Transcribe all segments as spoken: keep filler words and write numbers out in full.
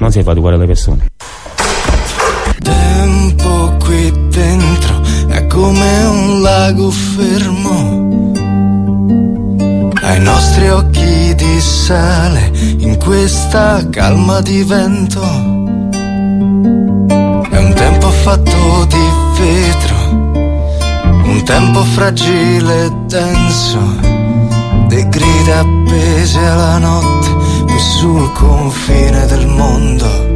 non si fa educare le persone. Tempo qui dentro è come un lago fermo, ai nostri occhi di sale in questa calma di vento. È un tempo fatto di vetro, un tempo fragile e denso, de grida appese alla notte qui sul confine del mondo.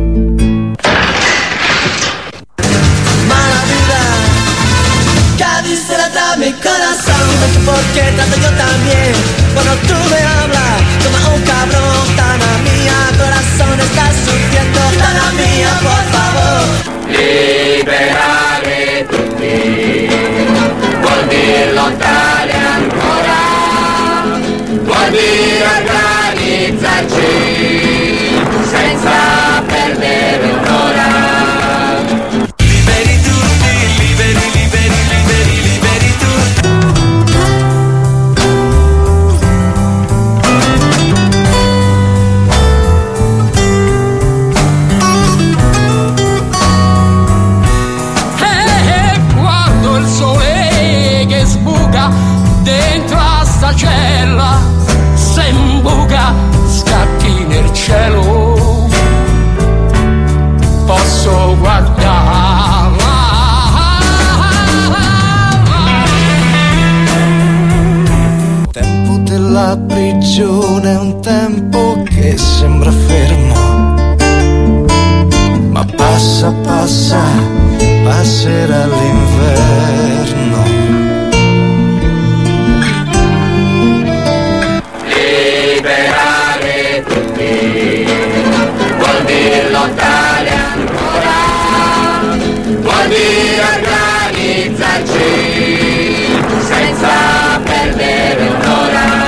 Mi corazón, porque trato yo también. Cuando tú me hablas, como un cabrón. Tana mía, corazón está sufriendo. Tana mía, por favor. Liberare tutti, vuol dire lottare ancora, vuol dire organizzarci senza perdere un'ora. Liberi tutti, liberi, liberi, liberi, liberi tutti. E guardo il sole che sbuca dentro a sta cella, se imbuca scacchi nel cielo, posso guardare. Il tempo della prigione è un tempo che sembra fermo, ma passa, passa, passerà l'inverno. Liberare tutti, vuol dire lottare ancora, vuol dire organizzarci senza perdere un'ora.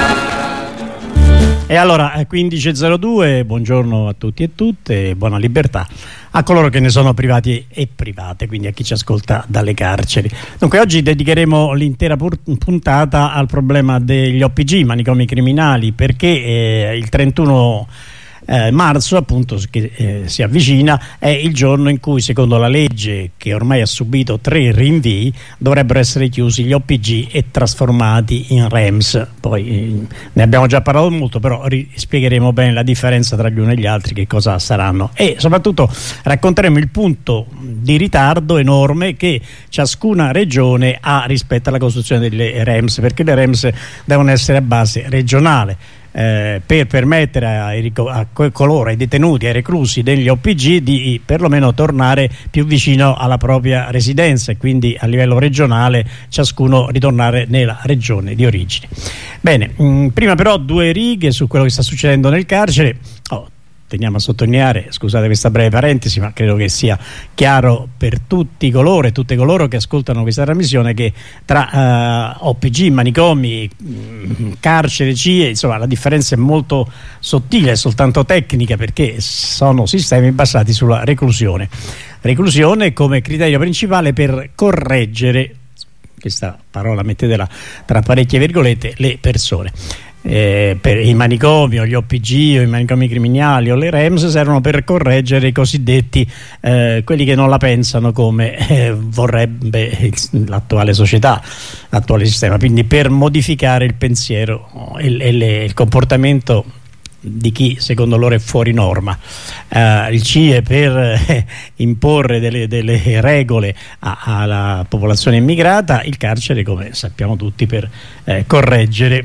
E allora quindici e zero due, buongiorno a tutti e tutte, buona libertà a coloro che ne sono privati e private, quindi a chi ci ascolta dalle carceri. Dunque oggi dedicheremo l'intera puntata al problema degli O P G, manicomi criminali, perché eh, il trentuno Eh, marzo, appunto, che eh, si avvicina, è il giorno in cui, secondo la legge che ormai ha subito tre rinvii, dovrebbero essere chiusi gli O P G e trasformati in R E M S. Poi eh, ne abbiamo già parlato molto, però spiegheremo bene la differenza tra gli uni e gli altri, che cosa saranno, e soprattutto racconteremo il punto di ritardo enorme che ciascuna regione ha rispetto alla costruzione delle R E M S, perché le R E M S devono essere a base regionale. Eh, per permettere ai, a coloro, ai detenuti, ai reclusi degli O P G di perlomeno tornare più vicino alla propria residenza e quindi a livello regionale ciascuno ritornare nella regione di origine. Bene, mh, prima però due righe su quello che sta succedendo nel carcere. Oh, teniamo a sottolineare, scusate questa breve parentesi, ma credo che sia chiaro per tutti coloro e tutte coloro che ascoltano questa trasmissione che tra uh, O P G, manicomi, mh, carcere, C I E, insomma la differenza è molto sottile, è soltanto tecnica, perché sono sistemi basati sulla reclusione. Reclusione come criterio principale per correggere, questa parola mettetela tra parecchie virgolette, le persone. Eh, per i manicomi o gli O P G o i manicomi criminali o le R E M S servono per correggere i cosiddetti eh, quelli che non la pensano come eh, vorrebbe l'attuale società, l'attuale sistema, quindi per modificare il pensiero e, e le, il comportamento di chi secondo loro è fuori norma. Uh, il C I E per eh, imporre delle, delle regole a, alla popolazione immigrata, il carcere, come sappiamo tutti, per eh, correggere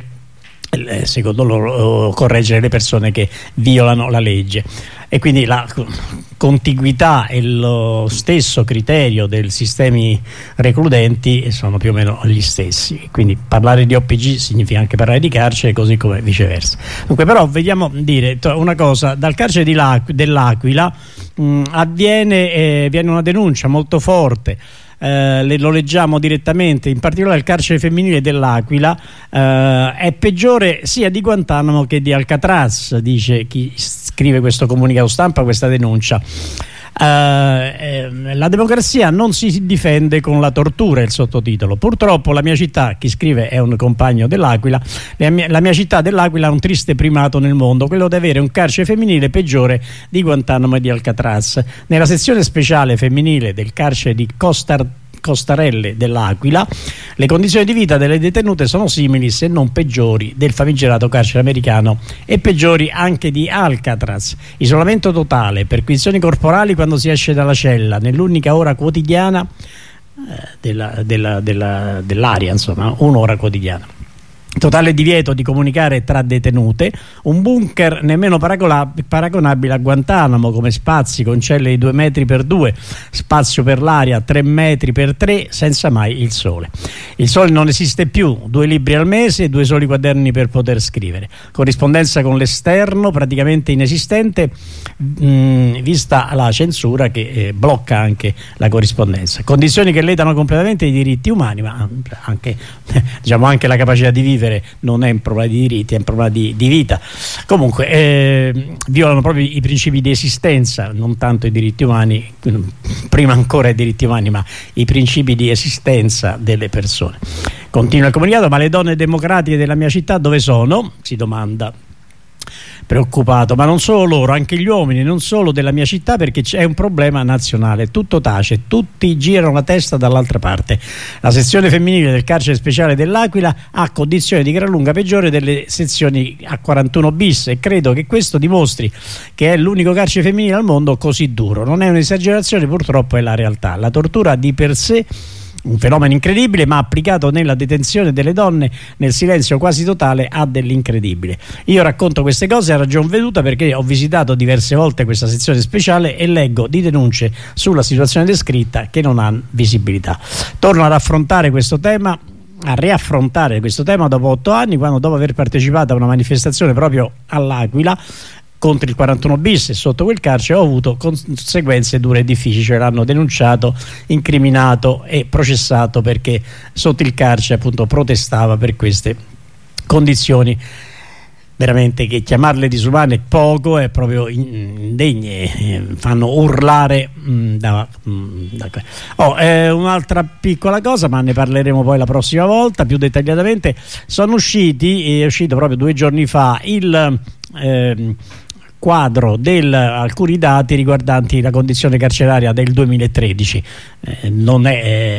secondo loro correggere le persone che violano la legge. E quindi la contiguità e lo stesso criterio dei sistemi recludenti sono più o meno gli stessi, quindi parlare di O P G significa anche parlare di carcere, così come viceversa. Dunque però vediamo dire una cosa: dal carcere di dell'Aquila mh, avviene eh, viene una denuncia molto forte. Eh, le, lo leggiamo direttamente, in particolare il carcere femminile dell'Aquila eh, è peggiore sia di Guantanamo che di Alcatraz, dice chi scrive questo comunicato stampa, questa denuncia. eh, la democrazia non si difende con la tortura, è il sottotitolo. Purtroppo la mia città, chi scrive è un compagno dell'Aquila, la mia, la mia città dell'Aquila ha un triste primato nel mondo, quello di avere un carcere femminile peggiore di Guantanamo e di Alcatraz. Nella sezione speciale femminile del carcere di Costa Costarelle dell'Aquila, le condizioni di vita delle detenute sono simili, se non peggiori, del famigerato carcere americano e peggiori anche di Alcatraz. Isolamento totale, perquisizioni corporali quando si esce dalla cella, nell'unica ora quotidiana eh, della, della, della, dell'aria, insomma, un'ora quotidiana. Totale divieto di comunicare tra detenute, un bunker nemmeno paragonabile a Guantanamo, come spazi con celle di due metri per due, spazio per l'aria tre metri per tre, senza mai il sole. Il sole non esiste più, due libri al mese e due soli quaderni per poter scrivere. Corrispondenza con l'esterno praticamente inesistente, mh, vista la censura che eh, blocca anche la corrispondenza. Condizioni che ledano completamente i diritti umani, ma anche, diciamo, anche la capacità di vivere. Non è un problema di diritti, è un problema di, di vita. Comunque eh, violano proprio i principi di esistenza, non tanto i diritti umani, prima ancora i diritti umani, ma i principi di esistenza delle persone. Continua il comunicato: ma le donne democratiche della mia città dove sono? Si domanda preoccupato. Ma non solo loro, anche gli uomini, non solo della mia città, perché c'è un problema nazionale. Tutto tace, tutti girano la testa dall'altra parte. La sezione femminile del carcere speciale dell'Aquila ha condizioni di gran lunga peggiore delle sezioni A quarantuno bis, e credo che questo dimostri che è l'unico carcere femminile al mondo così duro. Non è un'esagerazione, purtroppo è la realtà. La tortura di per sé un fenomeno incredibile, ma applicato nella detenzione delle donne nel silenzio quasi totale ha dell'incredibile. Io racconto queste cose a ragion veduta perché ho visitato diverse volte questa sezione speciale e leggo di denunce sulla situazione descritta che non hanno visibilità. Torno ad affrontare questo tema a riaffrontare questo tema dopo otto anni, quando, dopo aver partecipato a una manifestazione proprio all'Aquila contro il quarantuno bis e sotto quel carcere, ho avuto conseguenze dure e difficili. Cioè l'hanno denunciato, incriminato e processato perché sotto il carcere appunto protestava per queste condizioni veramente che chiamarle disumane poco, è proprio indegne, fanno urlare mh, da, mh, da. Oh, eh, un'altra piccola cosa, ma ne parleremo poi la prossima volta più dettagliatamente. Sono usciti, è uscito proprio due giorni fa il eh, quadro di alcuni dati riguardanti la condizione carceraria del duemilatredici. Eh, non è,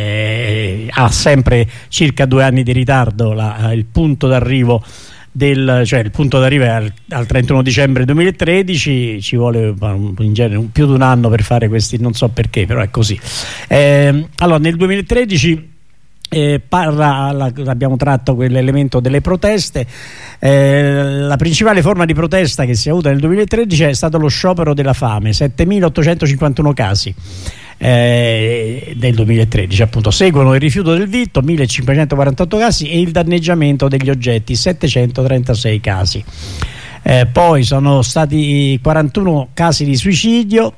eh, ha sempre circa due anni di ritardo la, il punto d'arrivo del, cioè il punto d'arrivo è al, al trentuno dicembre duemilatredici, ci vuole in genere un, più di un anno per fare questi, non so perché, però è così. Eh, allora nel duemilatredici Eh, parla, la, abbiamo tratto quell'elemento delle proteste. Eh, la principale forma di protesta che si è avuta nel duemilatredici è stato lo sciopero della fame, settemilaottocentocinquantuno casi eh, del duemilatredici, appunto. Seguono il rifiuto del vitto, millecinquecentoquarantotto casi, e il danneggiamento degli oggetti, settecentotrentasei casi. Eh, poi sono stati quarantuno casi di suicidio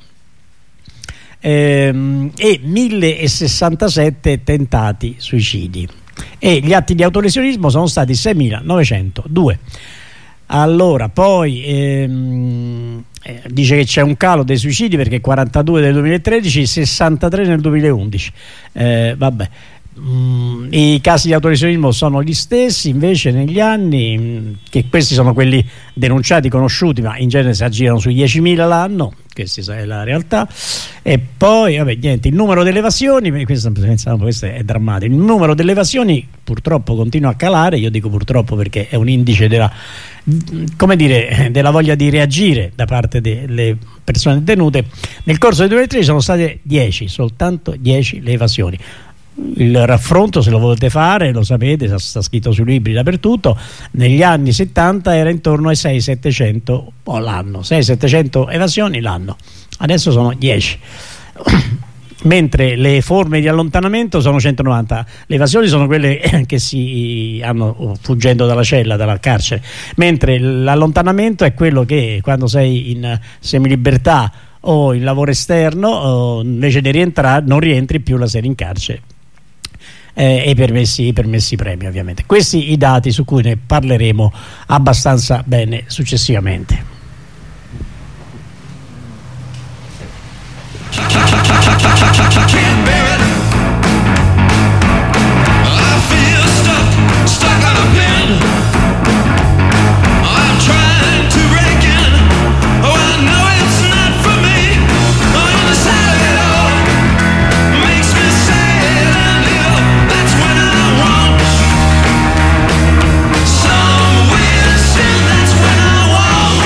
Ehm, e millesessantasette tentati suicidi, e gli atti di autolesionismo sono stati seimilanovecentodue. Allora poi ehm, eh, dice che c'è un calo dei suicidi perché quarantadue nel duemilatredici, sessantatré nel duemilaundici. eh, vabbè Mm, i casi di autolesionismo sono gli stessi invece negli anni, mm, che questi sono quelli denunciati, conosciuti, ma in genere si aggirano sui diecimila l'anno, questa è la realtà. E poi vabbè, niente, il numero delle evasioni, questo, questo è drammatico, il numero delle evasioni purtroppo continua a calare. Io dico purtroppo perché è un indice della, come dire, della voglia di reagire da parte delle persone detenute. Nel corso del duemilatredici sono state dieci, soltanto dieci le evasioni. Il raffronto, se lo volete fare, lo sapete, sta scritto sui libri dappertutto, negli anni settanta era intorno ai sei settecento oh, l'anno, sei settecento evasioni l'anno, adesso sono dieci. Mentre le forme di allontanamento sono centonovanta. Le evasioni sono quelle che si hanno fuggendo dalla cella, dalla carcere, mentre l'allontanamento è quello che quando sei in semilibertà o in lavoro esterno, o invece di rientrare non rientri più la sera in carcere. Eh, e i permessi, i permessi premi, ovviamente. Questi i dati su cui ne parleremo abbastanza bene successivamente. can't bear it. I feel stuck, stuck on a pin. I'm trying to break in. Oh, I know it's not for me. On the side of it all makes me sad and ill. That's when I want some weird sin. That's when I want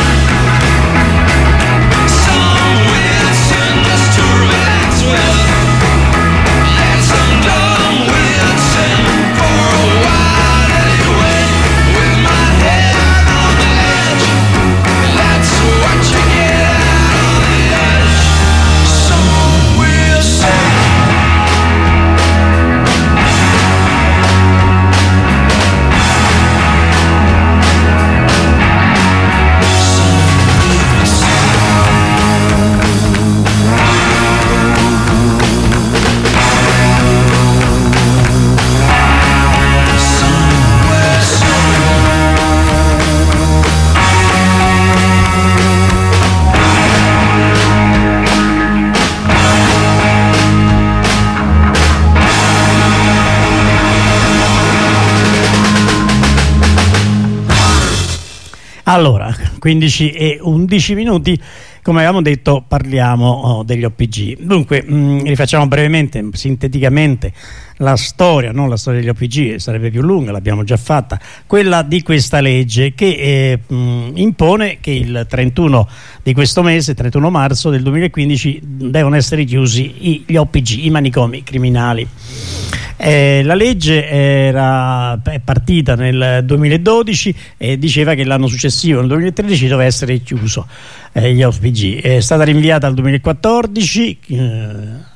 some weird sin just to relax with. Let some dumb weird sin for a while anyway. With my head on the edge, that's what you get out on the edge. Some weird sin. Allora, quindici e undici minuti, come avevamo detto parliamo oh, degli O P G. Dunque, mh, rifacciamo brevemente, sinteticamente la storia, non la storia degli O P G, sarebbe più lunga, l'abbiamo già fatta, quella di questa legge che eh, mh, impone che il trentuno di questo mese, trentuno marzo del duemilaquindici, devono essere chiusi gli O P G, i manicomi criminali. Eh, la legge era, è partita nel duemiladodici e diceva che l'anno successivo, nel duemilatredici, doveva essere chiuso eh, gli O P G. È stata rinviata al duemilaquattordici, eh,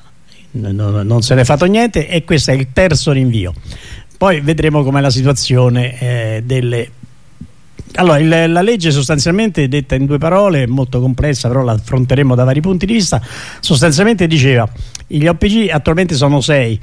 non, non se ne è fatto niente, e questo è il terzo rinvio. Poi vedremo com'è la situazione eh, delle... Allora, il, la legge sostanzialmente, detta in due parole, è molto complessa, però la affronteremo da vari punti di vista. Sostanzialmente diceva: gli O P G attualmente sono sei,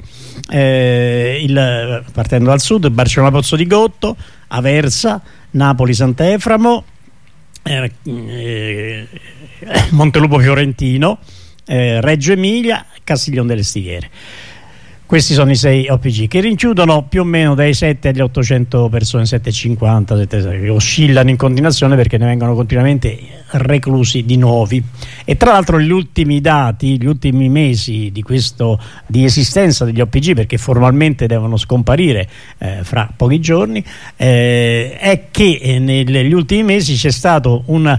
eh, il, partendo dal sud, Barcellona Pozzo di Gotto, Aversa, Napoli Sant'Eframo, eh, eh, Montelupo Fiorentino, eh, Reggio Emilia, Castiglione delle Stiviere. Questi sono i sei O P G che rinchiudono più o meno dai sette agli ottocento persone, settecentocinquanta, settecento, che oscillano in continuazione perché ne vengono continuamente reclusi di nuovi. E tra l'altro gli ultimi dati, gli ultimi mesi di questo di esistenza degli O P G, perché formalmente devono scomparire eh, fra pochi giorni, eh, è che eh, negli ultimi mesi c'è stato un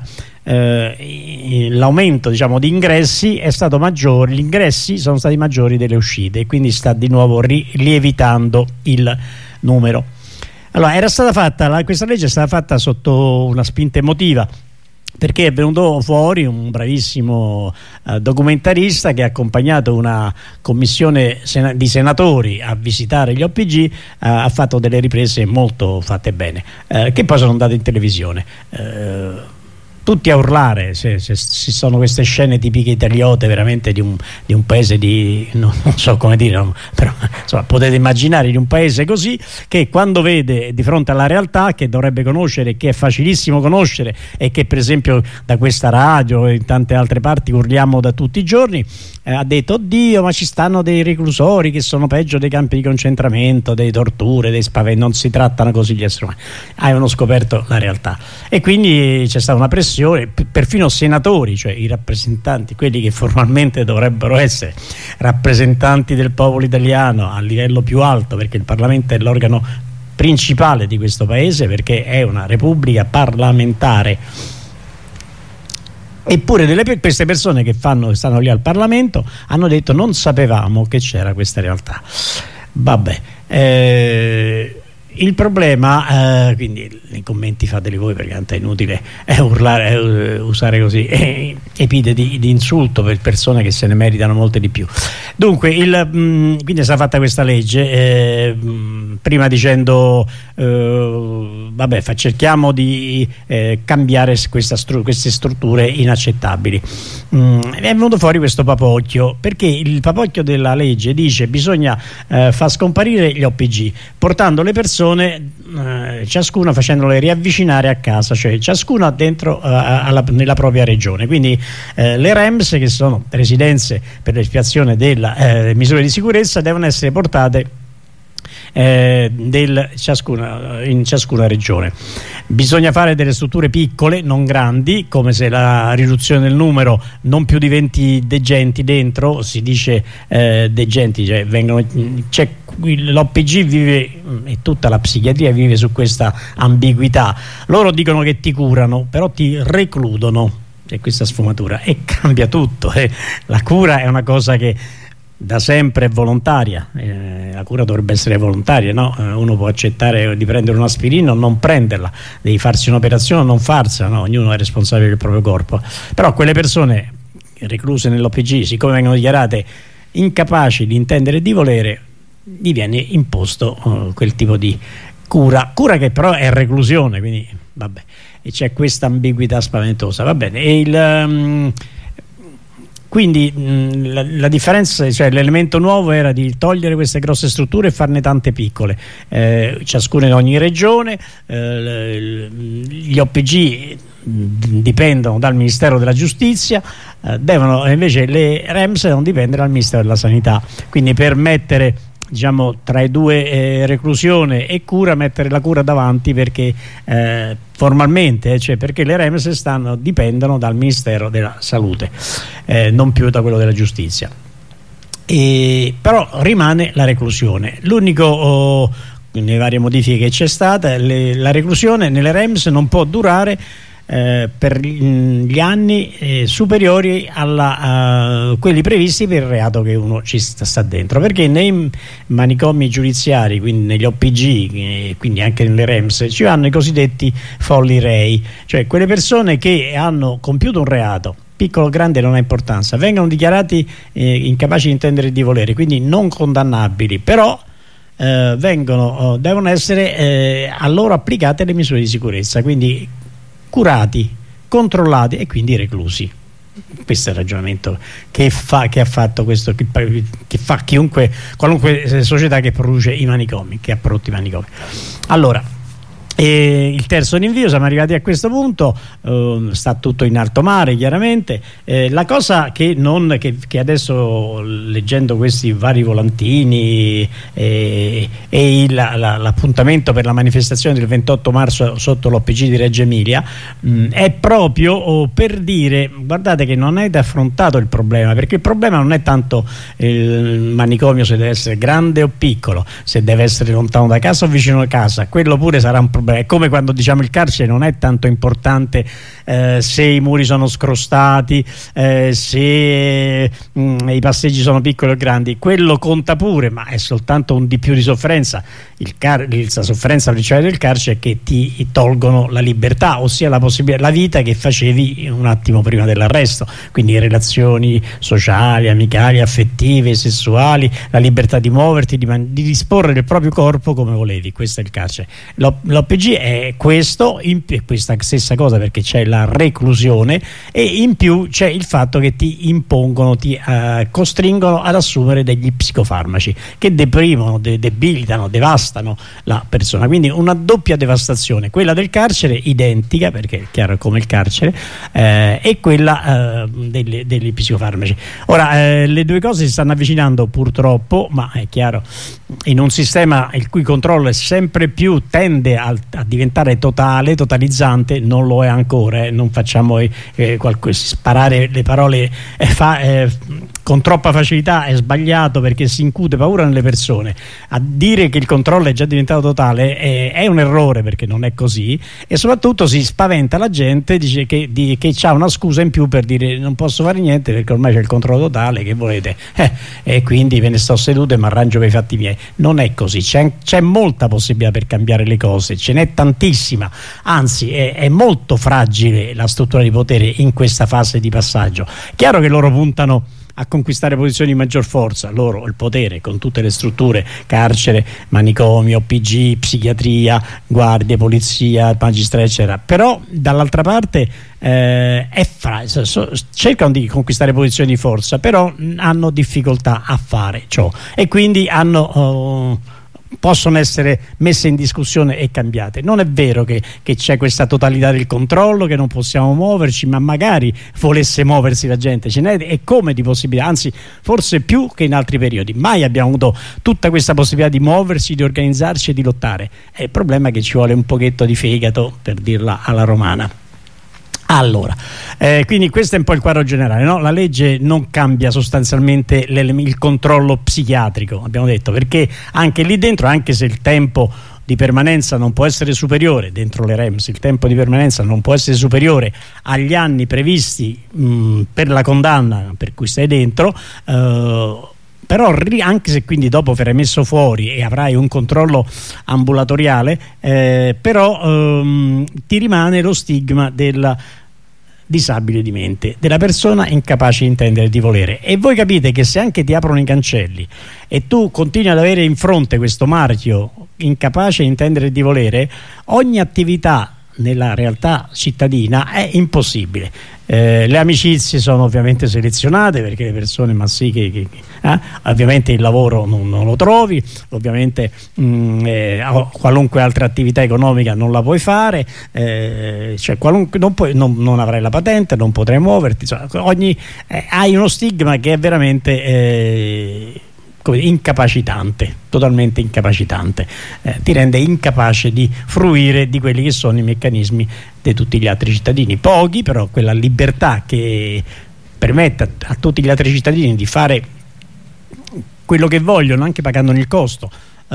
Eh, l'aumento, diciamo, di ingressi è stato maggiore, gli ingressi sono stati maggiori delle uscite, e quindi sta di nuovo lievitando il numero. Allora, era stata fatta la, questa legge è stata fatta sotto una spinta emotiva, perché è venuto fuori un bravissimo eh, documentarista che ha accompagnato una commissione sena di senatori a visitare gli O P G, eh, ha fatto delle riprese molto fatte bene, eh, che poi sono andate in televisione. Eh, tutti a urlare, se, se, se sono queste scene tipiche italiote veramente di un, di un paese di, no, non so come dire, no, però insomma, potete immaginare di un paese così, che quando vede di fronte alla realtà, che dovrebbe conoscere, che è facilissimo conoscere, e che per esempio da questa radio e in tante altre parti urliamo da tutti i giorni, eh, ha detto: oddio, ma ci stanno dei reclusori che sono peggio dei campi di concentramento, dei torture, dei spaventi, non si trattano così gli esseri umani. Avevano scoperto la realtà, e quindi c'è stata una pressione. Perfino senatori, cioè i rappresentanti, quelli che formalmente dovrebbero essere rappresentanti del popolo italiano a livello più alto, perché il Parlamento è l'organo principale di questo paese, perché è una repubblica parlamentare, eppure delle, queste persone che, fanno, che stanno lì al Parlamento hanno detto: non sapevamo che c'era questa realtà. Vabbè, eh, il problema, eh, quindi nei commenti fateli voi, perché tanto è inutile eh, urlare, eh, usare così eh, epiteti di insulto per persone che se ne meritano molte di più. Dunque, il, mh, quindi è stata fatta questa legge, eh, mh, prima dicendo eh, vabbè, fa, cerchiamo di eh, cambiare questa stru queste strutture inaccettabili. mh, è venuto fuori questo papocchio, perché il papocchio della legge dice bisogna eh, far scomparire gli O P G portando le persone eh, ciascuna facendole riavvicinare a casa, cioè ciascuna dentro eh, alla, nella propria regione, quindi eh, le R E M S, che sono residenze per l'espiazione delle eh, misure di sicurezza, devono essere portate Eh, del ciascuna, in ciascuna regione. Bisogna fare delle strutture piccole, non grandi, come se la riduzione del numero, non più di venti degenti dentro, si dice eh, degenti, cioè vengono, c'è l'O P G vive, e tutta la psichiatria vive su questa ambiguità. Loro dicono che ti curano, però ti recludono, c'è questa sfumatura e cambia tutto. eh. La cura è una cosa che da sempre è volontaria, eh, la cura dovrebbe essere volontaria, no? Eh, uno può accettare di prendere un'aspirina o non prenderla, devi farsi un'operazione o non farsela, no? Ognuno è responsabile del proprio corpo, però quelle persone recluse nell'O P G, siccome vengono dichiarate incapaci di intendere e di volere, gli viene imposto uh, quel tipo di cura, cura che però è reclusione, quindi vabbè, e c'è questa ambiguità spaventosa, va bene. E il um, Quindi mh, la, la differenza, cioè l'elemento nuovo era di togliere queste grosse strutture e farne tante piccole, eh, ciascuna in ogni regione. eh, gli O P G dipendono dal Ministero della Giustizia, eh, devono invece le R E M S devono dipendere dal Ministero della Sanità, quindi per mettere, diciamo, tra i due eh, reclusione e cura, mettere la cura davanti, perché eh, formalmente, cioè perché le R E M S stanno, dipendono dal Ministero della Salute, eh, non più da quello della Giustizia. E, però rimane la reclusione. L'unico, oh, nelle varie modifiche che c'è stata, le, la reclusione nelle R E M S non può durare Eh, per gli anni eh, superiori a uh, quelli previsti per il reato che uno ci sta, sta dentro, perché nei manicomi giudiziari, quindi negli O P G, eh, quindi anche nelle R E M S, ci vanno i cosiddetti folli rei, cioè quelle persone che hanno compiuto un reato, piccolo o grande non ha importanza, vengono dichiarati eh, incapaci di intendere e di volere, quindi non condannabili, però eh, vengono, oh, devono essere eh, a loro applicate le misure di sicurezza, quindi curati, controllati e quindi reclusi. Questo è il ragionamento che fa, che ha fatto questo, che, che fa chiunque, qualunque società che produce i manicomi, che ha prodotto i manicomi. Allora, e il terzo rinvio, siamo arrivati a questo punto, eh, sta tutto in alto mare chiaramente. Eh, la cosa che, non, che, che adesso, leggendo questi vari volantini eh, e l'appuntamento per la manifestazione del ventotto marzo sotto l'O P G di Reggio Emilia, mh, è proprio oh, per dire, guardate che non è affrontato il problema, perché il problema non è tanto il manicomio se deve essere grande o piccolo, se deve essere lontano da casa o vicino a casa, quello pure sarà un problema. È come quando diciamo il carcere non è tanto importante eh, se i muri sono scrostati, eh, se mh, i passeggi sono piccoli o grandi, quello conta pure, ma è soltanto un di più di sofferenza. Il car la sofferenza principale del carcere è che ti tolgono la libertà, ossia la possibilità, la vita che facevi un attimo prima dell'arresto, quindi relazioni sociali, amicali, affettive, sessuali, la libertà di muoverti, di, di disporre del proprio corpo come volevi. Questo è il carcere. L'O P G è questo, in, è questa stessa cosa, perché c'è la reclusione e in più c'è il fatto che ti impongono, ti uh, costringono ad assumere degli psicofarmaci che deprimono, de debilitano, devastano la persona, quindi una doppia devastazione, quella del carcere identica, perché è chiaro come il carcere, eh, e quella eh, delle, degli psicofarmaci. Ora eh, le due cose si stanno avvicinando purtroppo, ma è chiaro, in un sistema il cui controllo è sempre più tende a, a diventare totale, totalizzante, non lo è ancora, eh, non facciamo eh, sparare le parole eh, fa, eh, con troppa facilità, è sbagliato, perché si incute paura nelle persone. A dire che il controllo è già diventato totale è, è un errore, perché non è così, e soprattutto si spaventa la gente, dice che, di, che c'ha una scusa in più per dire non posso fare niente perché ormai c'è il controllo totale, che volete, eh, e quindi ve ne sto seduto e mi arrangio per i fatti miei. Non è così, c'è molta possibilità per cambiare le cose, ce n'è tantissima, anzi è, è molto fragile la struttura di potere in questa fase di passaggio. Chiaro che loro puntano a conquistare posizioni di maggior forza, loro il potere con tutte le strutture, carcere, manicomio, O P G, psichiatria, guardie, polizia, magistrati eccetera, però dall'altra parte eh, è fra, so, cercano di conquistare posizioni di forza, però hanno difficoltà a fare ciò e quindi hanno oh, possono essere messe in discussione e cambiate. Non è vero che, che c'è questa totalità del controllo, che non possiamo muoverci, ma magari volesse muoversi la gente, ce n'è e come di possibilità, anzi forse più che in altri periodi. Mai abbiamo avuto tutta questa possibilità di muoversi, di organizzarci e di lottare. E il problema è che ci vuole un pochetto di fegato, per dirla alla romana. Allora, eh, quindi questo è un po' il quadro generale, no? La legge non cambia sostanzialmente il controllo psichiatrico, abbiamo detto, perché anche lì dentro, anche se il tempo di permanenza non può essere superiore, dentro le REMS il tempo di permanenza non può essere superiore agli anni previsti mh, per la condanna per cui stai dentro, eh, però anche se quindi dopo verrai messo fuori e avrai un controllo ambulatoriale, eh, però ehm, ti rimane lo stigma del disabile di mente, della persona incapace di intendere e di volere. E voi capite che se anche ti aprono i cancelli e tu continui ad avere in fronte questo marchio incapace di intendere e di volere, ogni attività nella realtà cittadina è impossibile. Eh, le amicizie sono ovviamente selezionate, perché le persone ma sì che, che eh, ovviamente il lavoro non, non lo trovi, ovviamente mh, eh, qualunque altra attività economica non la puoi fare, eh, cioè qualunque, non, puoi, non, non avrai la patente, non potrai muoverti, cioè, ogni, eh, hai uno stigma che è veramente eh, incapacitante, totalmente incapacitante, eh, ti rende incapace di fruire di quelli che sono i meccanismi di tutti gli altri cittadini, pochi però quella libertà che permette a, a tutti gli altri cittadini di fare quello che vogliono anche pagandone il costo,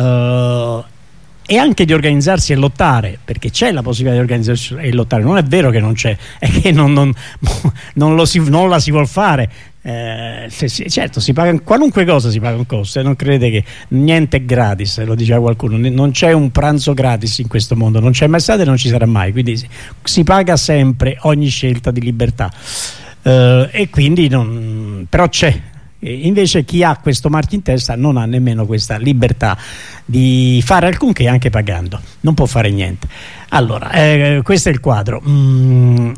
eh, e anche di organizzarsi e lottare, perché c'è la possibilità di organizzarsi e lottare, non è vero che non c'è, è che non, non, non, lo si, non la si vuol fare. Eh, se, se, certo si paga qualunque cosa, si paga un costo e non crede che niente è gratis, lo diceva qualcuno, non c'è un pranzo gratis in questo mondo, non c'è mai stato e non ci sarà mai, quindi si, si paga sempre ogni scelta di libertà, eh, e quindi non, però c'è. E invece chi ha questo marchio in testa non ha nemmeno questa libertà di fare alcunché, anche pagando non può fare niente. Allora, eh, questo è il quadro. mm,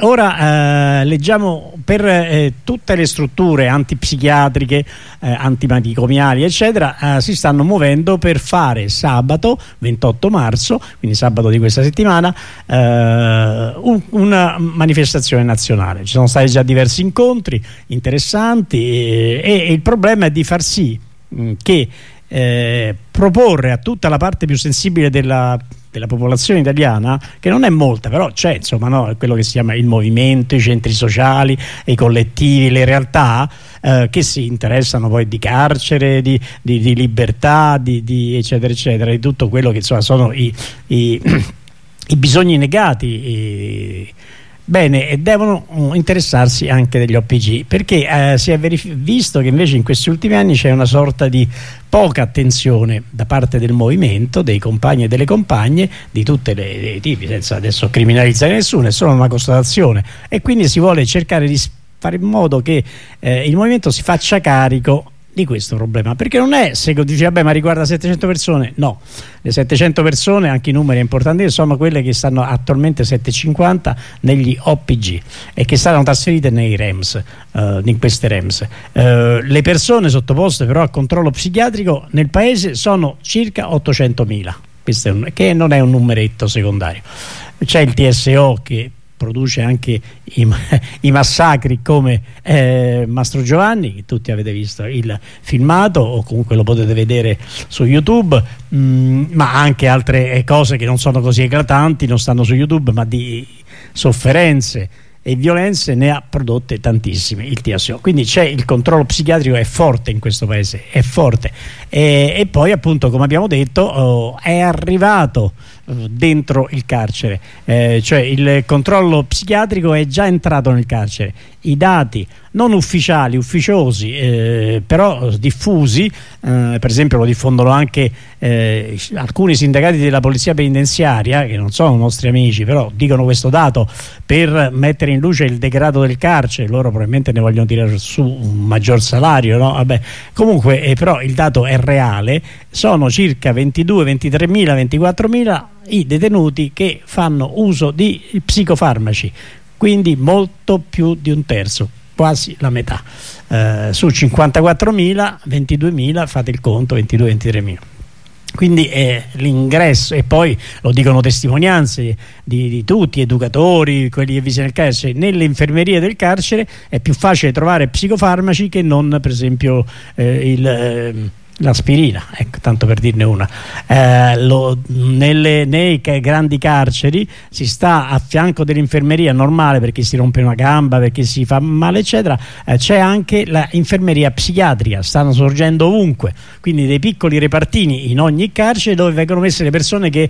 Ora eh, leggiamo per eh, tutte le strutture antipsichiatriche, eh, antimanicomiali eccetera, eh, si stanno muovendo per fare sabato ventotto marzo, quindi sabato di questa settimana, eh, un, una manifestazione nazionale. Ci sono stati già diversi incontri interessanti e, e il problema è di far sì mh, che eh, proporre a tutta la parte più sensibile della della popolazione italiana, che non è molta però c'è, insomma, no? Quello che si chiama il movimento, i centri sociali, i collettivi, le realtà eh, che si interessano poi di carcere, di, di, di libertà, di, di eccetera eccetera, di tutto quello che insomma sono i, i, i bisogni negati, i, bene, e devono interessarsi anche degli O P G, perché eh, si è visto che invece in questi ultimi anni c'è una sorta di poca attenzione da parte del movimento, dei compagni e delle compagne di tutti i tipi, senza adesso criminalizzare nessuno, è solo una constatazione, e quindi si vuole cercare di fare in modo che eh, il movimento si faccia carico di questo problema, perché non è, se dice vabbè ma riguarda settecento persone, no, le settecento persone, anche i numeri importanti, sono quelle che stanno attualmente settecentocinquanta negli O P G e che saranno trasferite nei REMS, uh, in queste REMS. Uh, le persone sottoposte però a controllo psichiatrico nel paese sono circa ottocentomila, questo è un, che non è un numeretto secondario. C'è il T S O che produce anche i, i massacri come eh, Mastro Giovanni, che tutti avete visto il filmato o comunque lo potete vedere su YouTube, mh, ma anche altre cose che non sono così eclatanti, non stanno su YouTube, ma di sofferenze e violenze ne ha prodotte tantissime il T S O. Quindi c'è il controllo psichiatrico, è forte in questo paese, è forte, e, e poi appunto, come abbiamo detto, oh, è arrivato dentro il carcere, eh, cioè il controllo psichiatrico è già entrato nel carcere. I dati non ufficiali, ufficiosi, eh, però diffusi, eh, per esempio lo diffondono anche eh, alcuni sindacati della polizia penitenziaria, che non sono nostri amici, però dicono questo dato per mettere in luce il degrado del carcere. Loro probabilmente ne vogliono tirare su un maggior salario, no? Vabbè. Comunque eh, però il dato è reale, sono circa ventidue ventitremila, ventiquattromila i detenuti che fanno uso di psicofarmaci, quindi molto più di un terzo, quasi la metà. Eh, su cinquantaquattromila, ventiduemila, fate il conto, ventidue ventitremila. Quindi eh, l'ingresso, e poi lo dicono testimonianze di, di tutti, educatori, quelli che visitano il carcere, nelle infermerie del carcere è più facile trovare psicofarmaci che non, per esempio, eh, il... Eh, l'aspirina, ecco, tanto per dirne una. Eh, lo, nelle, nei grandi carceri si sta a fianco dell'infermeria normale perché si rompe una gamba, perché si fa male eccetera, eh, c'è anche l'infermeria psichiatrica, stanno sorgendo ovunque, quindi dei piccoli repartini in ogni carcere dove vengono messe le persone che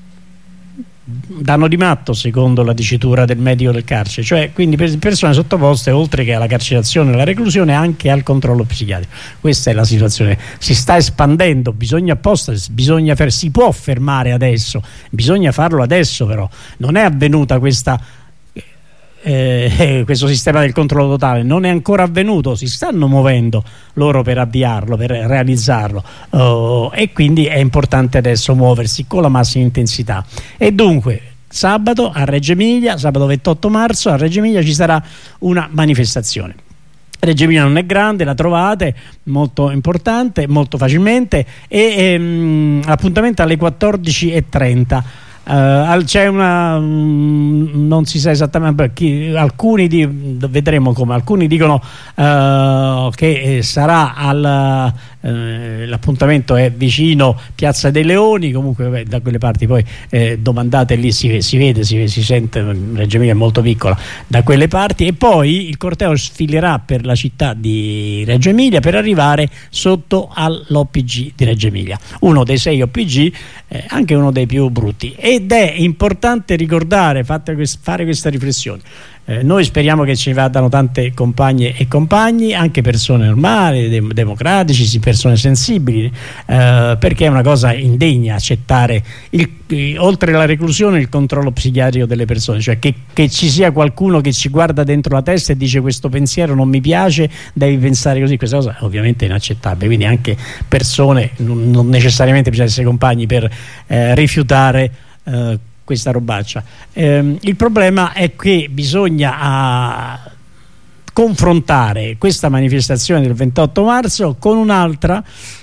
danno di matto, secondo la dicitura del medico del carcere, cioè quindi per persone sottoposte oltre che alla carcerazione e alla reclusione anche al controllo psichiatrico. Questa è la situazione, si sta espandendo, bisogna apposta, bisogna fer si può fermare adesso, bisogna farlo adesso, però non è avvenuta questa Eh, questo sistema del controllo totale, non è ancora avvenuto, si stanno muovendo loro per avviarlo, per realizzarlo, uh, e quindi è importante adesso muoversi con la massima intensità. E dunque sabato a Reggio Emilia, sabato ventotto marzo a Reggio Emilia ci sarà una manifestazione. Reggio Emilia non è grande, la trovate, molto importante, molto facilmente, e ehm, appuntamento alle quattordici e trenta. Uh, c'è una um, non si sa esattamente chi, alcuni di, vedremo come alcuni dicono uh, che eh, sarà al eh, l'appuntamento è vicino Piazza dei Leoni, comunque beh, da quelle parti poi eh, domandate lì si, si vede, si, si sente, Reggio Emilia è molto piccola da quelle parti, e poi il corteo sfilerà per la città di Reggio Emilia per arrivare sotto all'O P G di Reggio Emilia, uno dei sei O P G, eh, anche uno dei più brutti. Ed è importante ricordare, fare questa riflessione. Eh, noi speriamo che ci vadano tante compagne e compagni, anche persone normali, dem democratici, persone sensibili, eh, perché è una cosa indegna accettare, il, il, oltre alla reclusione, il controllo psichiatrico delle persone, cioè che, che ci sia qualcuno che ci guarda dentro la testa e dice questo pensiero non mi piace, devi pensare così. Questa cosa ovviamente è inaccettabile, quindi anche persone, non, non necessariamente bisogna essere compagni per eh, rifiutare Uh, questa robaccia. Um, il problema è che bisogna uh, confrontare questa manifestazione del ventotto marzo con un'altra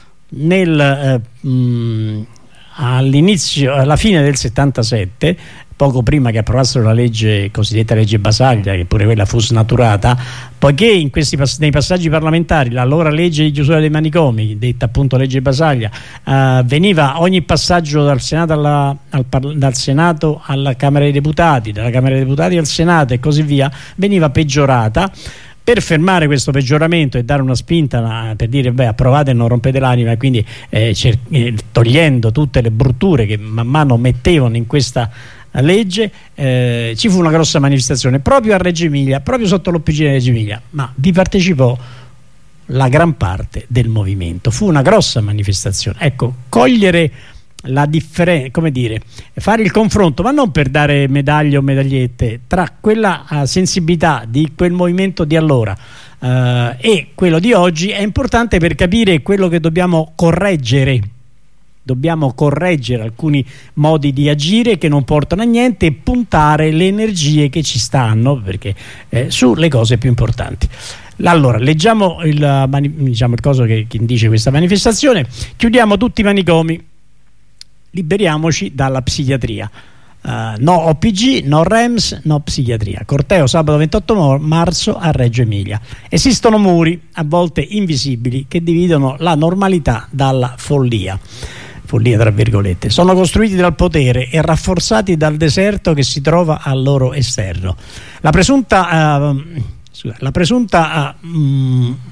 nel uh, um, all'inizio, alla fine del settantasette, poco prima che approvassero la legge cosiddetta legge Basaglia, che pure quella fu snaturata, poiché in questi pass nei passaggi parlamentari l'allora legge di chiusura dei manicomi, detta appunto legge Basaglia, eh, veniva ogni passaggio dal Senato, alla, al dal Senato alla Camera dei Deputati, dalla Camera dei Deputati al Senato e così via, veniva peggiorata. Per fermare questo peggioramento e dare una spinta per dire beh, approvate e non rompete l'anima, quindi eh, eh, togliendo tutte le brutture che man mano mettevano in questa legge, eh, ci fu una grossa manifestazione proprio a Reggio Emilia, proprio sotto l'O P G di Reggio Emilia, ma vi partecipò la gran parte del movimento. Fu una grossa manifestazione. Ecco, cogliere la differenza, come dire, fare il confronto, ma non per dare medaglie o medagliette, tra quella uh, sensibilità di quel movimento di allora uh, e quello di oggi è importante per capire quello che dobbiamo correggere. Dobbiamo correggere alcuni modi di agire che non portano a niente e puntare le energie che ci stanno, perché eh, sulle cose più importanti. Allora, leggiamo il, diciamo, il coso che, che dice questa manifestazione. Chiudiamo tutti i manicomi, liberiamoci dalla psichiatria. Uh, no O P G, no R E M S, no psichiatria. Corteo sabato ventotto marzo a Reggio Emilia. Esistono muri, a volte invisibili, che dividono la normalità dalla follia. Follia tra virgolette. Sono costruiti dal potere e rafforzati dal deserto che si trova al loro esterno. La presunta, uh, scusa, la presunta uh, mh,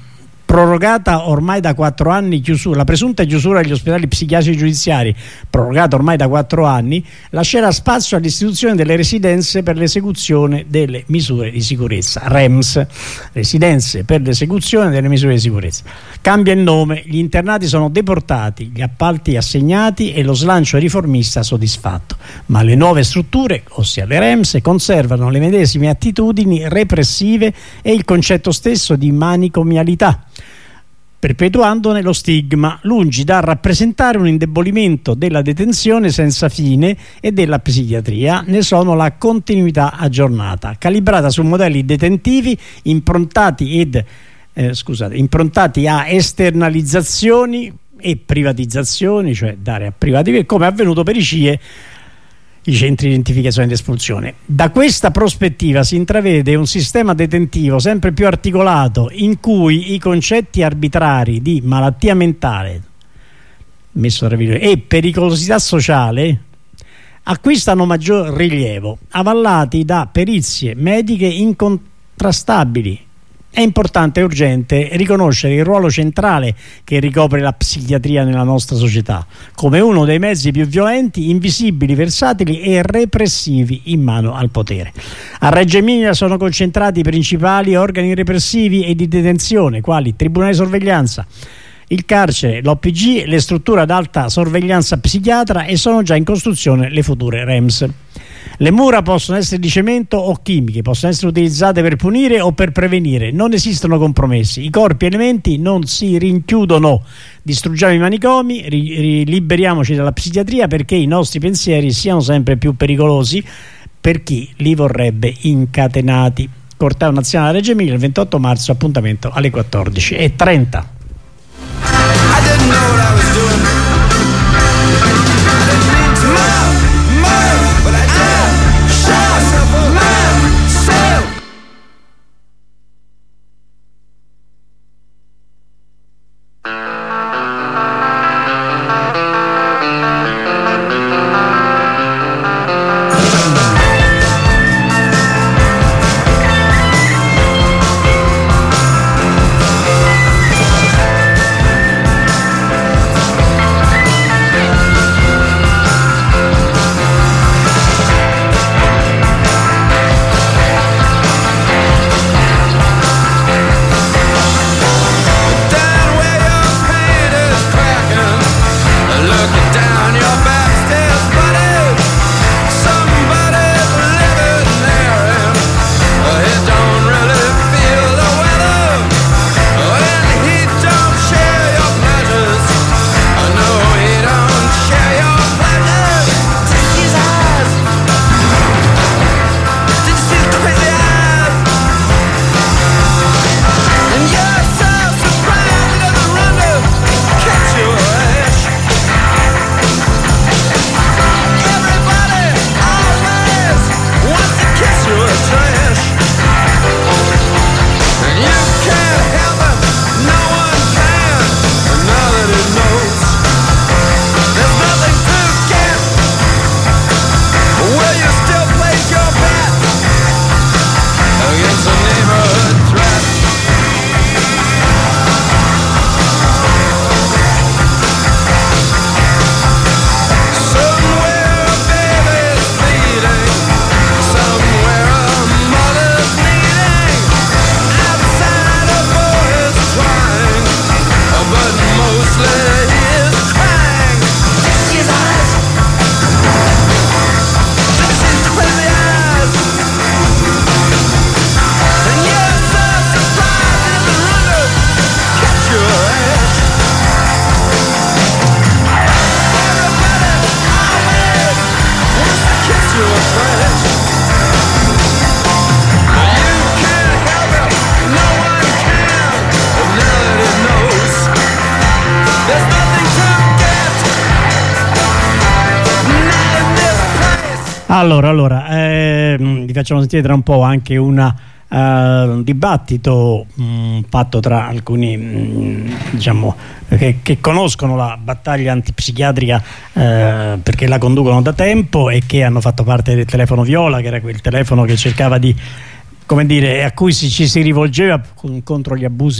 prorogata ormai da quattro anni, chiusura, la presunta chiusura degli ospedali psichiatrici giudiziari, prorogata ormai da quattro anni, lascerà spazio all'istituzione delle residenze per l'esecuzione delle misure di sicurezza, R E M S, residenze per l'esecuzione delle misure di sicurezza. Cambia il nome, gli internati sono deportati, gli appalti assegnati e lo slancio riformista soddisfatto, ma le nuove strutture, ossia le R E M S, conservano le medesime attitudini repressive e il concetto stesso di manicomialità, perpetuandone lo stigma, lungi da rappresentare un indebolimento della detenzione senza fine e della psichiatria, ne sono la continuità aggiornata, calibrata su modelli detentivi improntati ed eh, scusate, improntati a esternalizzazioni e privatizzazioni, cioè dare a privati, come è avvenuto per i C I E, i centri di identificazione ed espulsione. Da questa prospettiva si intravede un sistema detentivo sempre più articolato, in cui i concetti arbitrari di malattia mentale, messo tra virgolette, e pericolosità sociale acquistano maggior rilievo, avallati da perizie mediche incontrastabili. È importante e urgente riconoscere il ruolo centrale che ricopre la psichiatria nella nostra società, come uno dei mezzi più violenti, invisibili, versatili e repressivi in mano al potere. A Reggio Emilia sono concentrati i principali organi repressivi e di detenzione, quali tribunale di sorveglianza, il carcere, l'O P G, le strutture ad alta sorveglianza psichiatra, e sono già in costruzione le future R E M S. Le mura possono essere di cemento o chimiche, possono essere utilizzate per punire o per prevenire, non esistono compromessi, i corpi elementi non si rinchiudono. Distruggiamo i manicomi, ri- ri- liberiamoci dalla psichiatria, perché i nostri pensieri siano sempre più pericolosi per chi li vorrebbe incatenati. Corteo nazionale a Reggio Emilia il ventotto marzo, appuntamento alle quattordici e trenta. I didn't know what I was doing. I didn't mean to. Mom, mom, but I did. Shut up, mom, so. Allora, allora eh, vi facciamo sentire tra un po' anche una, uh, un dibattito mh, fatto tra alcuni mh, diciamo che, che conoscono la battaglia antipsichiatrica eh, perché la conducono da tempo e che hanno fatto parte del telefono viola, che era quel telefono che cercava di, come dire, a cui si, ci si rivolgeva contro gli abusi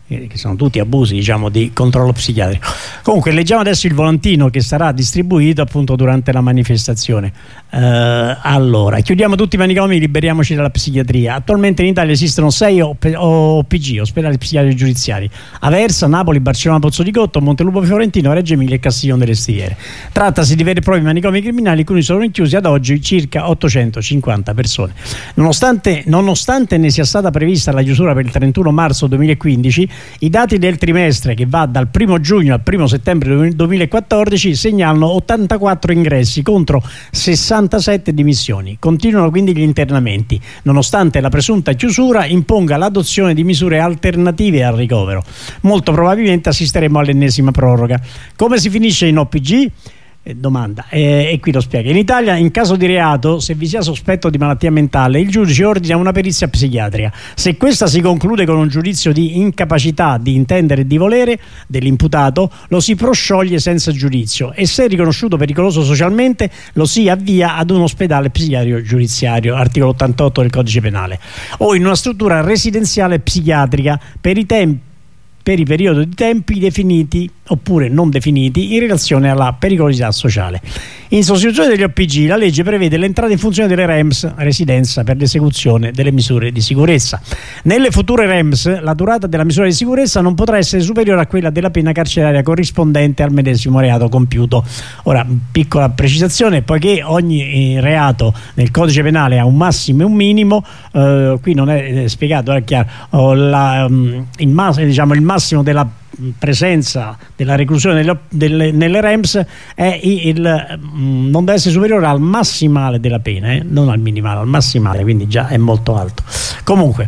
che sono tutti abusi, diciamo, di controllo psichiatrico. Comunque leggiamo adesso il volantino che sarà distribuito appunto durante la manifestazione. Uh, allora, chiudiamo tutti i manicomi, liberiamoci dalla psichiatria. Attualmente in Italia esistono sei O P G, ospedali psichiatrici giudiziari: Aversa, Napoli, Barcellona, Pozzolicotto, Montelupo Fiorentino, Reggio Emilia e Castiglione delle Stiviere. Trattasi di veri e propri manicomi criminali in cui sono rinchiusi ad oggi circa ottocentocinquanta persone. Nonostante, nonostante ne sia stata prevista la chiusura per il trentuno marzo duemilaquindici, i dati del trimestre, che va dal primo giugno al primo settembre duemilaquattordici, segnalano ottantaquattro ingressi contro sessantasette dimissioni. Continuano quindi gli internamenti, nonostante la presunta chiusura imponga l'adozione di misure alternative al ricovero. Molto probabilmente assisteremo all'ennesima proroga. Come si finisce in O P G? Eh, domanda, eh, e qui lo spiega. In Italia, in caso di reato, se vi sia sospetto di malattia mentale, il giudice ordina una perizia psichiatrica. Se questa si conclude con un giudizio di incapacità di intendere e di volere dell'imputato, lo si proscioglie senza giudizio, e se riconosciuto pericoloso socialmente lo si avvia ad un ospedale psichiatrico giudiziario, articolo ottantotto del codice penale, o in una struttura residenziale psichiatrica per i tempi per i periodi di tempi definiti oppure non definiti in relazione alla pericolosità sociale. In sostituzione degli O P G, la legge prevede l'entrata in funzione delle R E M S, residenza per l'esecuzione delle misure di sicurezza. Nelle future R E M S la durata della misura di sicurezza non potrà essere superiore a quella della pena carceraria corrispondente al medesimo reato compiuto. Ora, piccola precisazione: poiché ogni reato nel codice penale ha un massimo e un minimo, eh, qui non è spiegato, è chiaro, oh, la, um, il, mas- diciamo, il massimo della presenza della reclusione nelle, delle, nelle R E M S è il, il, mh, non deve essere superiore al massimale della pena, eh? Non al minimale, al massimale, quindi già è molto alto. Comunque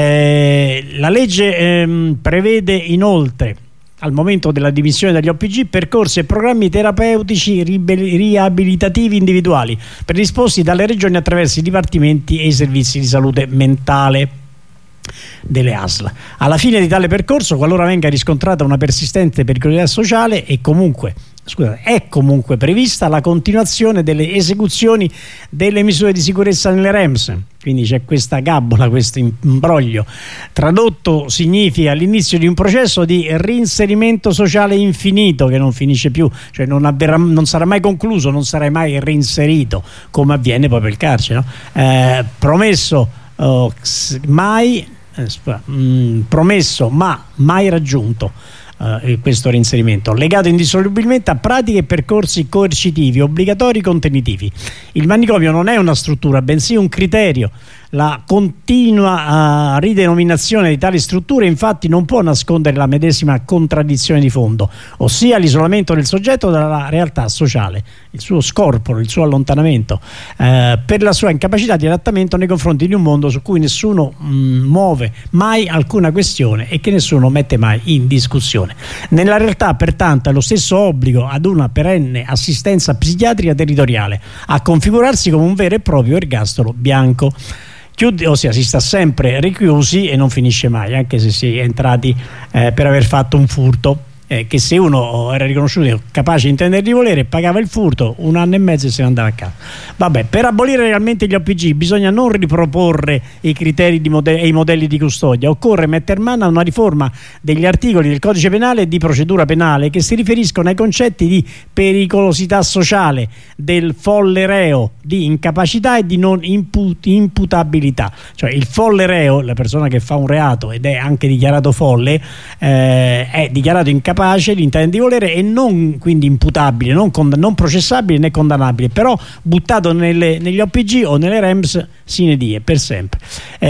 eh, la legge ehm, prevede inoltre, al momento della dimissione dagli O P G, percorsi e programmi terapeutici riabilitativi individuali predisposti dalle regioni attraverso i dipartimenti e i servizi di salute mentale delle A S L. Alla fine di tale percorso, qualora venga riscontrata una persistente pericolosità sociale, e comunque Scusate, è comunque prevista la continuazione delle esecuzioni delle misure di sicurezza nelle R E M S. Quindi c'è questa gabbola, questo imbroglio. Tradotto significa l'inizio di un processo di reinserimento sociale infinito che non finisce più, cioè non, avverrà, non sarà mai concluso, non sarà mai reinserito, come avviene poi per il carcere, no? eh, promesso oh, mai eh, mh, promesso ma mai raggiunto. Uh, questo reinserimento legato indissolubilmente a pratiche e percorsi coercitivi obbligatori contenitivi. Il manicomio non è una struttura, bensì un criterio. La continua uh, ridenominazione di tali strutture infatti non può nascondere la medesima contraddizione di fondo, ossia l'isolamento del soggetto dalla realtà sociale, il suo scorporo, il suo allontanamento uh, per la sua incapacità di adattamento nei confronti di un mondo su cui nessuno mh, muove mai alcuna questione e che nessuno mette mai in discussione. Nella realtà, pertanto, è lo stesso obbligo ad una perenne assistenza psichiatrica territoriale a configurarsi come un vero e proprio ergastolo bianco. Chiudi, ossia si sta sempre richiusi e non finisce mai, anche se si è entrati eh, per aver fatto un furto, eh, che se uno era riconosciuto capace di intendere di volere, pagava il furto un anno e mezzo e se ne andava a casa. Vabbè, per abolire realmente gli O P G bisogna non riproporre i criteri di mode- e i modelli di custodia, occorre mettere mano a una riforma degli articoli del codice penale e di procedura penale che si riferiscono ai concetti di pericolosità sociale, del folle reo, di incapacità e di non imput- imputabilità. Cioè il folle reo, la persona che fa un reato ed è anche dichiarato folle, eh, è dichiarato incapace di intendere di volere e non quindi imputabile, non, con- non processabile né condannabile, però buttato nelle, negli O P G o nelle R E M S sine die per sempre,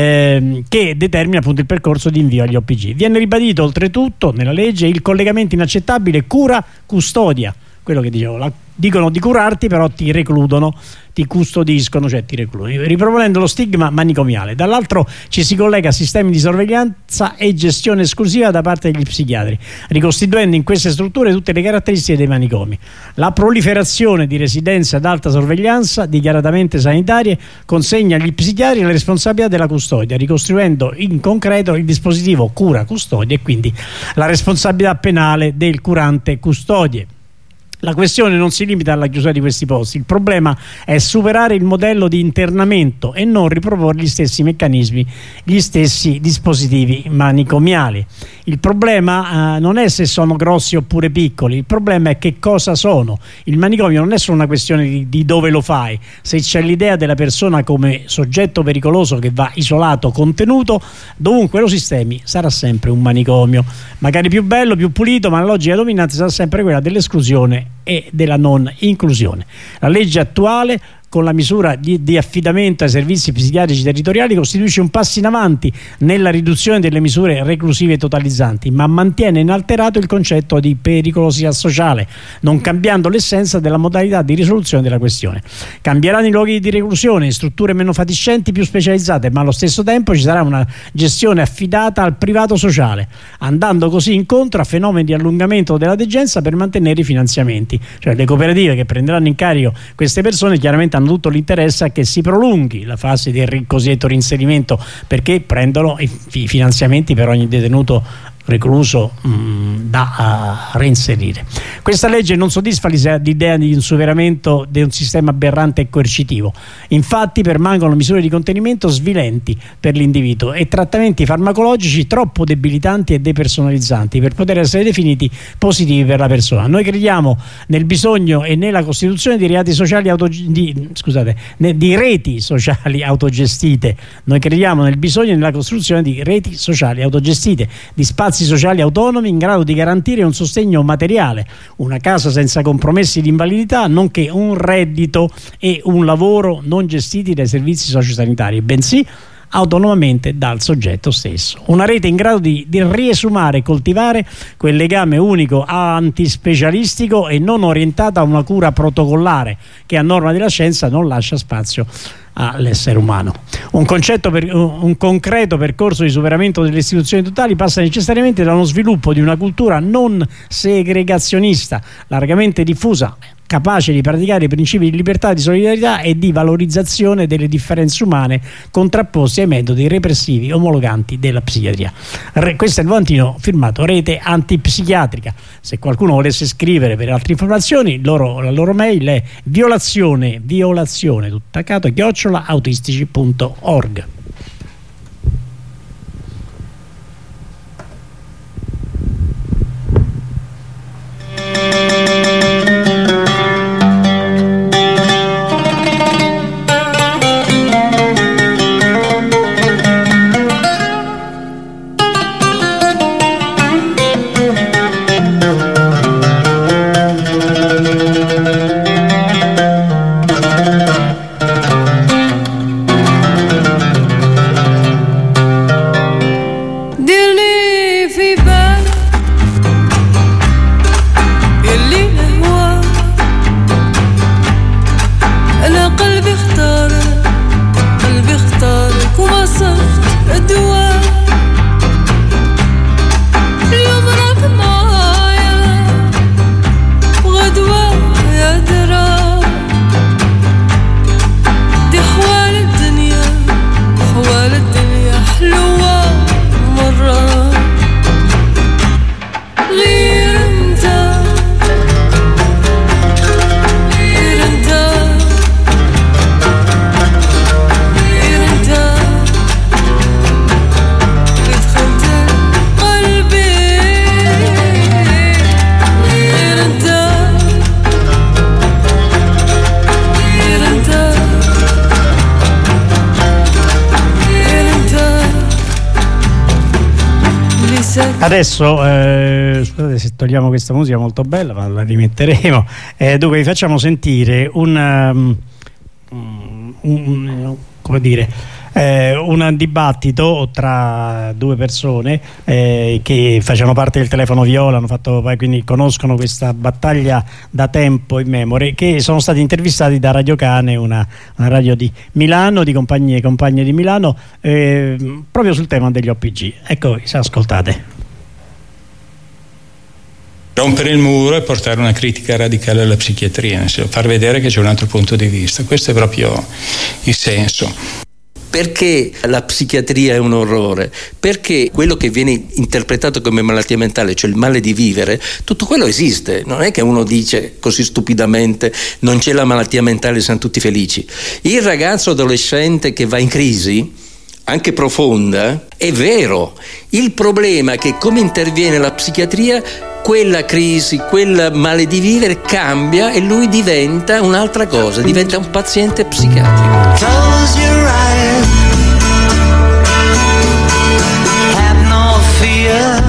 eh, che determina appunto il percorso di invio agli O P G. Viene ribadito oltretutto nella legge il collegamento inaccettabile cura-custodia, quello che dicevo, la, dicono di curarti però ti recludono, ti custodiscono, cioè ti recludono, riproponendo lo stigma manicomiale. Dall'altro ci si collega a sistemi di sorveglianza e gestione esclusiva da parte degli psichiatri, ricostituendo in queste strutture tutte le caratteristiche dei manicomi. La proliferazione di residenze ad alta sorveglianza dichiaratamente sanitarie consegna agli psichiatri la responsabilità della custodia, ricostruendo in concreto il dispositivo cura-custodia e quindi la responsabilità penale del curante custodie. La questione non si limita alla chiusura di questi posti, il problema è superare il modello di internamento e non riproporre gli stessi meccanismi, gli stessi dispositivi manicomiali. Il problema eh, non è se sono grossi oppure piccoli, il problema è che cosa sono. Il manicomio non è solo una questione di, di dove lo fai, se c'è l'idea della persona come soggetto pericoloso che va isolato, contenuto, dovunque lo sistemi sarà sempre un manicomio, magari più bello, più pulito, ma la logica dominante sarà sempre quella dell'esclusione e della non inclusione. La legge attuale, con la misura di, di affidamento ai servizi psichiatrici territoriali, costituisce un passo in avanti nella riduzione delle misure reclusive totalizzanti, ma mantiene inalterato il concetto di pericolosità sociale, non cambiando l'essenza della modalità di risoluzione della questione. Cambieranno i luoghi di reclusione in strutture meno fatiscenti, più specializzate, ma allo stesso tempo ci sarà una gestione affidata al privato sociale, andando così incontro a fenomeni di allungamento della degenza per mantenere i finanziamenti. Cioè le cooperative che prenderanno in carico queste persone chiaramente hanno tutto l'interesse a che si prolunghi la fase del cosiddetto reinserimento, perché prendono i, i finanziamenti per ogni detenuto recluso mh, da uh, reinserire. Questa legge non soddisfa l'idea di un superamento di un sistema aberrante e coercitivo. Infatti permangono misure di contenimento svilenti per l'individuo e trattamenti farmacologici troppo debilitanti e depersonalizzanti per poter essere definiti positivi per la persona. Noi crediamo nel bisogno e nella costituzione di reati sociali auto, di, scusate, di reti sociali autogestite. Noi crediamo nel bisogno e nella costruzione di reti sociali autogestite, di spazi sociali autonomi in grado di garantire un sostegno materiale, una casa senza compromessi di invalidità, nonché un reddito e un lavoro non gestiti dai servizi sociosanitari, bensì autonomamente dal soggetto stesso. Una rete in grado di, di riesumare e coltivare quel legame unico antispecialistico e non orientata a una cura protocollare che a norma della scienza non lascia spazio all'essere umano. Un, concetto per, un concreto percorso di superamento delle istituzioni totali passa necessariamente da uno sviluppo di una cultura non segregazionista, largamente diffusa, capace di praticare i principi di libertà, di solidarietà e di valorizzazione delle differenze umane contrapposti ai metodi repressivi omologanti della psichiatria. Re, questo è il volantino firmato Rete Antipsichiatrica. Se qualcuno volesse scrivere per altre informazioni, loro, la loro mail è violazione, violazione, tutto attaccato, chiocciola autistici punto org. Adesso eh, scusate se togliamo questa musica molto bella, ma la rimetteremo. Eh, dunque vi facciamo sentire un, um, un, un come dire eh, un dibattito tra due persone eh, che facevano parte del Telefono Viola, hanno fatto, quindi conoscono questa battaglia da tempo in memoria, che sono stati intervistati da Radio Cane, una, una radio di Milano, di compagnie e compagne di Milano, eh, proprio sul tema degli O P G. Ecco, se ascoltate. Rompere il muro e portare una critica radicale alla psichiatria, nel senso, far vedere che c'è un altro punto di vista. Questo è proprio il senso. Perché la psichiatria è un orrore? Perché quello che viene interpretato come malattia mentale, cioè il male di vivere, tutto quello esiste. Non è che uno dice così stupidamente non c'è la malattia mentale, siamo tutti felici. Il ragazzo adolescente che va in crisi, anche profonda, è vero. Il problema è che come interviene la psichiatria, quella crisi, quel male di vivere cambia e lui diventa un'altra cosa, diventa un paziente psichiatrico. Close your eyes, have no fear.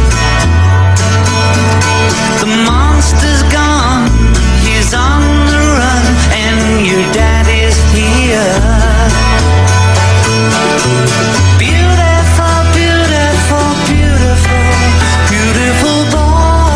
The monster's gone, he's on the run, and your daddy's here. Beautiful, beautiful, beautiful, beautiful boy.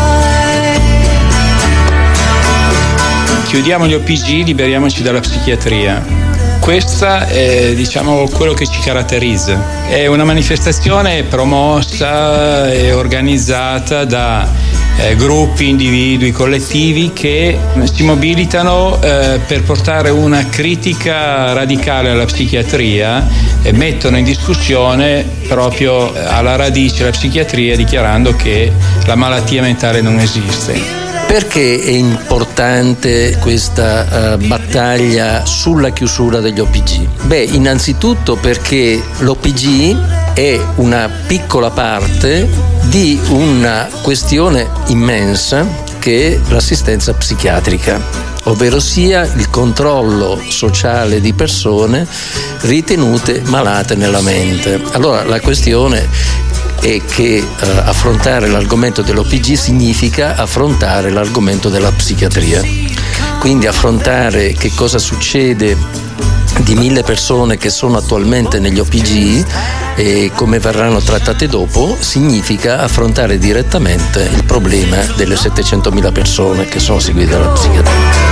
Chiudiamo gli O P G, liberiamoci dalla psichiatria. Questa è, diciamo, quello che ci caratterizza. È una manifestazione promossa e organizzata da eh, gruppi, individui, collettivi che si mobilitano eh, per portare una critica radicale alla psichiatria e mettono in discussione proprio alla radice la psichiatria, dichiarando che la malattia mentale non esiste. Perché è importante questa uh, battaglia sulla chiusura degli O P G? Beh, innanzitutto perché l'O P G è una piccola parte di una questione immensa che è l'assistenza psichiatrica, ovvero sia il controllo sociale di persone ritenute malate nella mente. Allora la questione è che eh, affrontare l'argomento dell'O P G significa affrontare l'argomento della psichiatria. Quindi affrontare che cosa succede di mille persone che sono attualmente negli O P G e come verranno trattate dopo significa affrontare direttamente il problema delle settecentomila persone che sono seguite dalla psichiatria.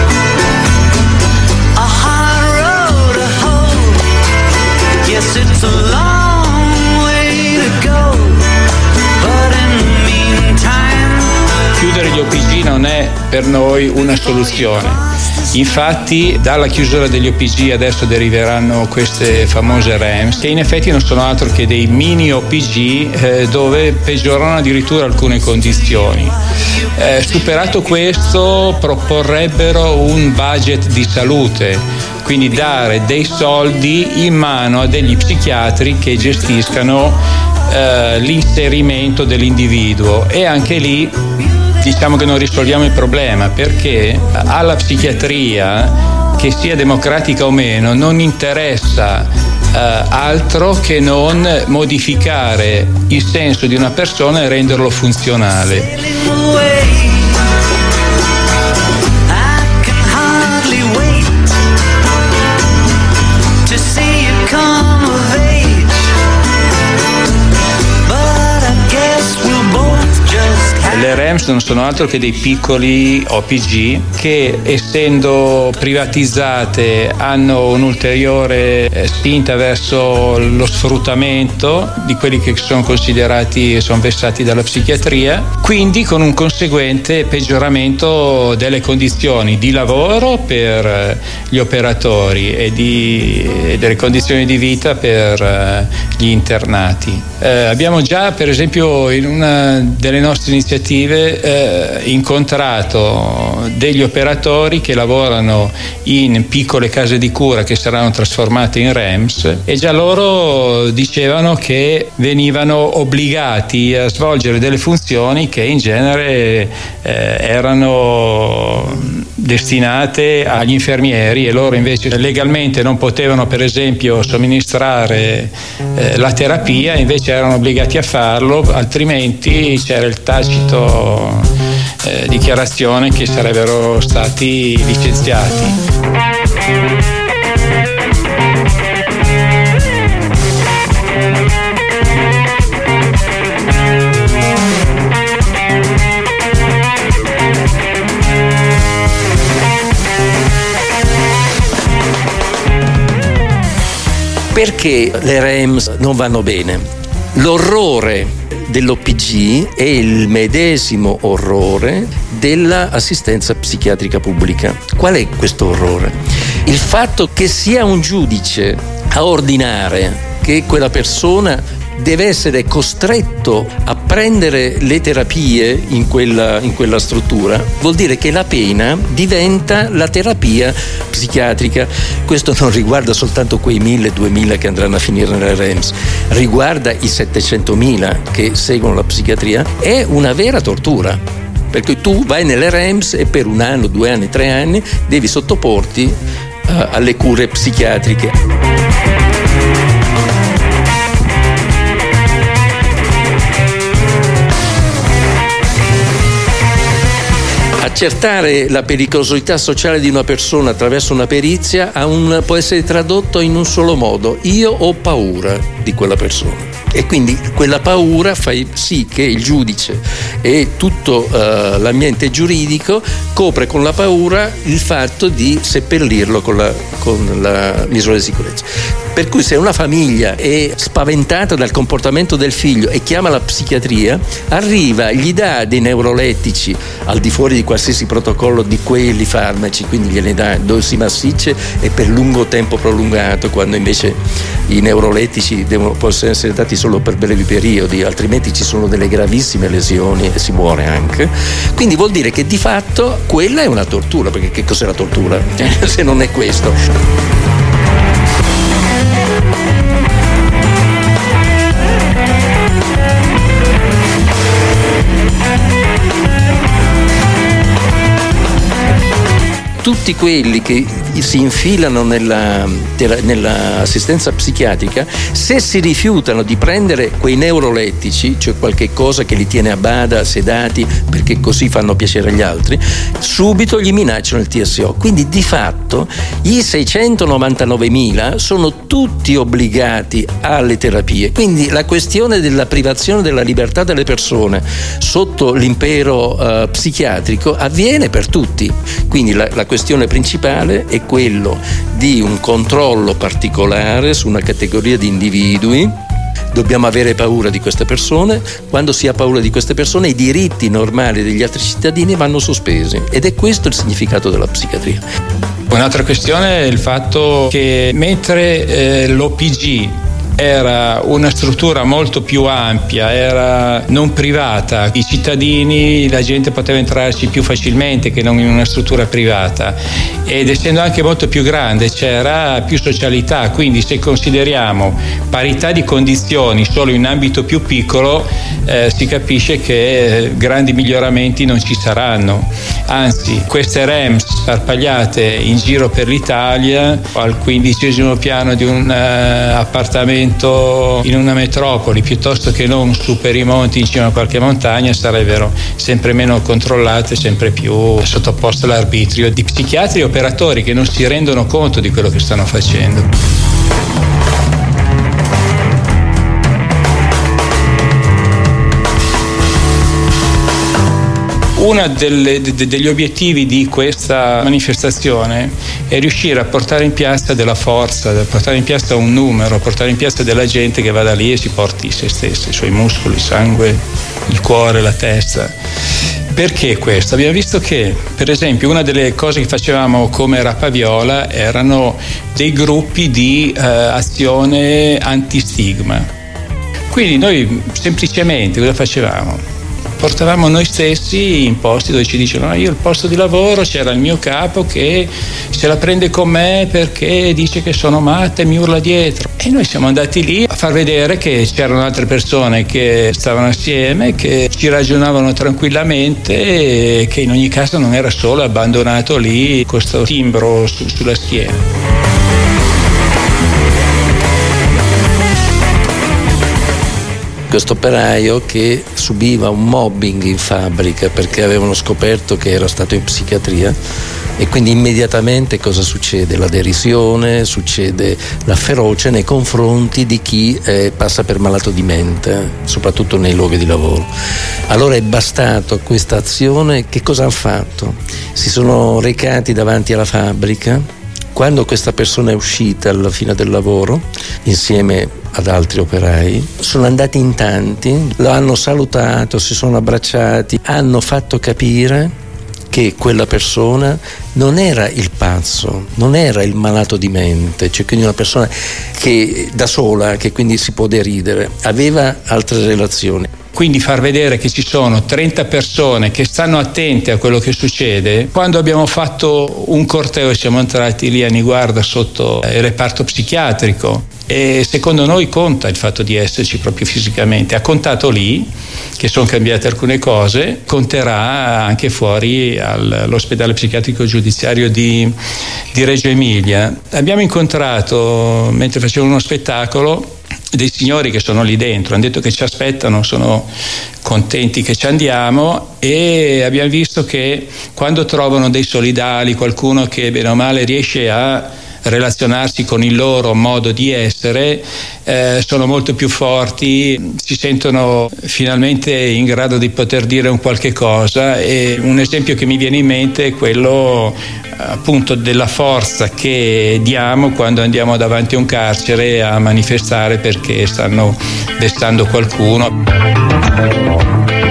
A hard road to hoe. Yes, it's a long way to go. But in the meantime, Chiudere gli O P G non è per noi una soluzione. Infatti dalla chiusura degli O P G adesso deriveranno queste famose R E M S, che in effetti non sono altro che dei mini O P G eh, dove peggiorano addirittura alcune condizioni. Eh, superato questo, proporrebbero un budget di salute, quindi dare dei soldi in mano a degli psichiatri che gestiscano eh, l'inserimento dell'individuo, e anche lì diciamo che non risolviamo il problema, perché alla psichiatria, che sia democratica o meno, non interessa eh, altro che non modificare il senso di una persona e renderlo funzionale. away. I can hardly wait to see you come of age. But I guess we'll both just have. Le R E M S non sono altro che dei piccoli O P G che, essendo privatizzate, hanno un'ulteriore eh, spinta verso lo sfruttamento di quelli che sono considerati e sono vessati dalla psichiatria, quindi con un conseguente peggioramento delle condizioni di lavoro per eh, gli operatori e, di, e delle condizioni di vita per eh, gli internati. Eh, abbiamo già, per esempio, in una delle nostre iniziative eh, incontrato degli operatori che lavorano in piccole case di cura che saranno trasformate in R E M S, e già loro dicevano che venivano obbligati a svolgere delle funzioni che in genere eh, erano destinate agli infermieri, e loro invece legalmente non potevano, per esempio, somministrare eh, la terapia, invece erano obbligati a farlo, altrimenti c'era il tacito eh, dichiarazione che sarebbero stati licenziati. Perché le R E M S non vanno bene? L'orrore dell'O P G è il medesimo orrore dell'assistenza psichiatrica pubblica. Qual è questo orrore? Il fatto che sia un giudice a ordinare che quella persona deve essere costretto a prendere le terapie in quella, in quella struttura, vuol dire che la pena diventa la terapia psichiatrica. Questo non riguarda soltanto quei mille, duemila che andranno a finire nelle R E M S, riguarda i settecentomila che seguono la psichiatria. È una vera tortura, perché tu vai nelle R E M S e per un anno, due anni, tre anni devi sottoporti uh, alle cure psichiatriche. Accertare la pericolosità sociale di una persona attraverso una perizia ha un, può essere tradotto in un solo modo: io ho paura di quella persona. E quindi quella paura fa sì che il giudice e tutto uh, l'ambiente giuridico copre con la paura il fatto di seppellirlo con la, con la misura di sicurezza. Per cui se una famiglia è spaventata dal comportamento del figlio e chiama la psichiatria, arriva, gli dà dei neurolettici al di fuori di qualsiasi protocollo di quelli farmaci, quindi gliene dà dosi massicce e per lungo tempo prolungato, quando invece i neurolettici devono, possono essere dati solo per brevi periodi, altrimenti ci sono delle gravissime lesioni e si muore anche. Quindi vuol dire che di fatto quella è una tortura, perché che cos'è la tortura se non è questo? Tutti quelli che si infilano nella, nella assistenza psichiatrica, se si rifiutano di prendere quei neurolettici, cioè qualche cosa che li tiene a bada, sedati, perché così fanno piacere agli altri, subito gli minacciano il T S O. Quindi di fatto i seicentonovantanovemila sono tutti obbligati alle terapie. Quindi la questione della privazione della libertà delle persone sotto l'impero uh, psichiatrico avviene per tutti. Quindi la, la questione principale è quello di un controllo particolare su una categoria di individui. Dobbiamo avere paura di queste persone. Quando si ha paura di queste persone, i diritti normali degli altri cittadini vanno sospesi, ed è questo il significato della psichiatria. Un'altra questione è il fatto che mentre eh, l'O P G era una struttura molto più ampia, era non privata, i cittadini, la gente poteva entrarci più facilmente che non in una struttura privata, ed essendo anche molto più grande c'era più socialità. Quindi se consideriamo parità di condizioni solo in un ambito più piccolo, eh, si capisce che grandi miglioramenti non ci saranno. Anzi, queste R E M S sparpagliate in giro per l'Italia al quindicesimo piano di un uh, appartamento in una metropoli, piuttosto che non su per i monti in cima a qualche montagna, sarebbero sempre meno controllate, sempre più sottoposte all'arbitrio di psichiatri e operatori che non si rendono conto di quello che stanno facendo. Uno degli obiettivi di questa manifestazione è riuscire a portare in piazza della forza, a portare in piazza un numero, a portare in piazza della gente che vada lì e si porti se stessa, i suoi muscoli, il sangue, il cuore, la testa. Perché questo? Abbiamo visto che, per esempio, una delle cose che facevamo come Rappaviola erano dei gruppi di eh, azione antistigma. Quindi noi semplicemente cosa facevamo? Portavamo noi stessi in posti dove ci dicevano: no, io il posto di lavoro c'era il mio capo che se la prende con me perché dice che sono matta e mi urla dietro. E noi siamo andati lì a far vedere che c'erano altre persone che stavano assieme, che ci ragionavano tranquillamente e che in ogni caso non era solo abbandonato lì questo timbro su, sulla schiena. Questo operaio che subiva un mobbing in fabbrica perché avevano scoperto che era stato in psichiatria, e quindi immediatamente cosa succede? La derisione, succede la ferocia nei confronti di chi eh, passa per malato di mente, soprattutto nei luoghi di lavoro. Allora è bastato a questa azione. Che cosa hanno fatto? Si sono recati davanti alla fabbrica. Quando questa persona è uscita alla fine del lavoro, insieme ad altri operai, sono andati in tanti, lo hanno salutato, si sono abbracciati, hanno fatto capire che quella persona non era il pazzo, non era il malato di mente, cioè quindi una persona che da sola, che quindi si può deridere, aveva altre relazioni. Quindi far vedere che ci sono trenta persone che stanno attente a quello che succede. Quando abbiamo fatto un corteo e siamo entrati lì a Niguarda sotto il reparto psichiatrico, e secondo noi conta il fatto di esserci proprio fisicamente. Ha contato lì che sono cambiate alcune cose, conterà anche fuori all'ospedale psichiatrico giudiziario di, di Reggio Emilia. Abbiamo incontrato, mentre facevamo uno spettacolo, dei signori che sono lì dentro, hanno detto che ci aspettano, sono contenti che ci andiamo, e abbiamo visto che quando trovano dei solidali, qualcuno che bene o male riesce a relazionarsi con il loro modo di essere, eh, sono molto più forti, si sentono finalmente in grado di poter dire un qualche cosa. E un esempio che mi viene in mente è quello appunto della forza che diamo quando andiamo davanti a un carcere a manifestare perché stanno vessando qualcuno.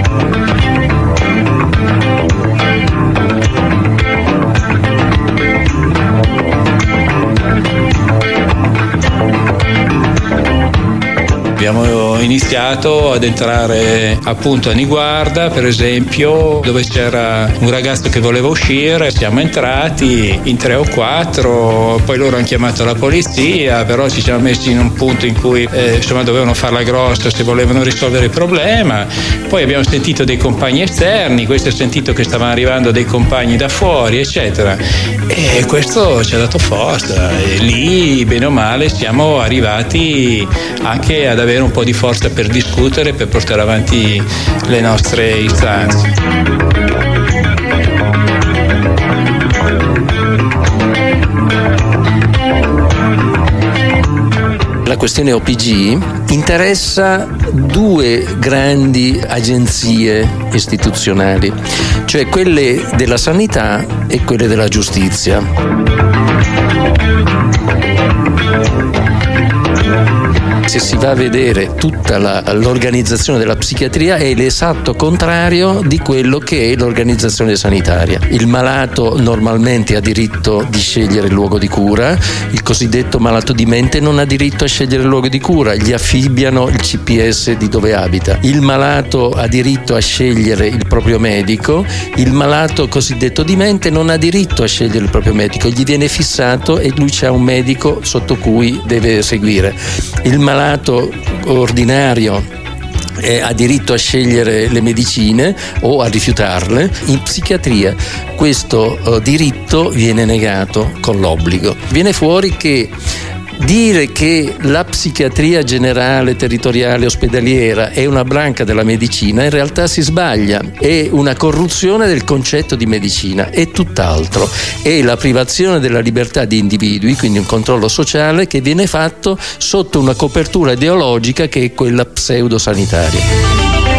Abbiamo iniziato ad entrare appunto a Niguarda, per esempio, dove c'era un ragazzo che voleva uscire. Siamo entrati in tre o quattro, poi loro hanno chiamato la polizia, però ci siamo messi in un punto in cui eh, insomma dovevano farla grossa se volevano risolvere il problema. Poi abbiamo sentito dei compagni esterni, questo ha sentito che stavano arrivando dei compagni da fuori, eccetera, e questo ci ha dato forza, e lì bene o male siamo arrivati anche ad avere un po' di forza per discutere, per portare avanti le nostre istanze. La questione O P G interessa due grandi agenzie istituzionali, cioè quelle della sanità e quelle della giustizia. Se si va a vedere tutta la, l'organizzazione della psichiatria è l'esatto contrario di quello che è l'organizzazione sanitaria. Il malato normalmente ha diritto di scegliere il luogo di cura, il cosiddetto malato di mente non ha diritto a scegliere il luogo di cura, gli affibbiano il C P S di dove abita. Il malato ha diritto a scegliere il proprio medico, il malato cosiddetto di mente non ha diritto a scegliere il proprio medico, gli viene fissato e lui c'ha un medico sotto cui deve seguire. Il malato ordinario eh, ha diritto a scegliere le medicine o a rifiutarle. In psichiatria questo eh, diritto viene negato con l'obbligo. Viene fuori che dire che la psichiatria generale, territoriale, ospedaliera è una branca della medicina in realtà si sbaglia, è una corruzione del concetto di medicina, è tutt'altro, è la privazione della libertà di individui, quindi un controllo sociale che viene fatto sotto una copertura ideologica che è quella pseudo-sanitaria.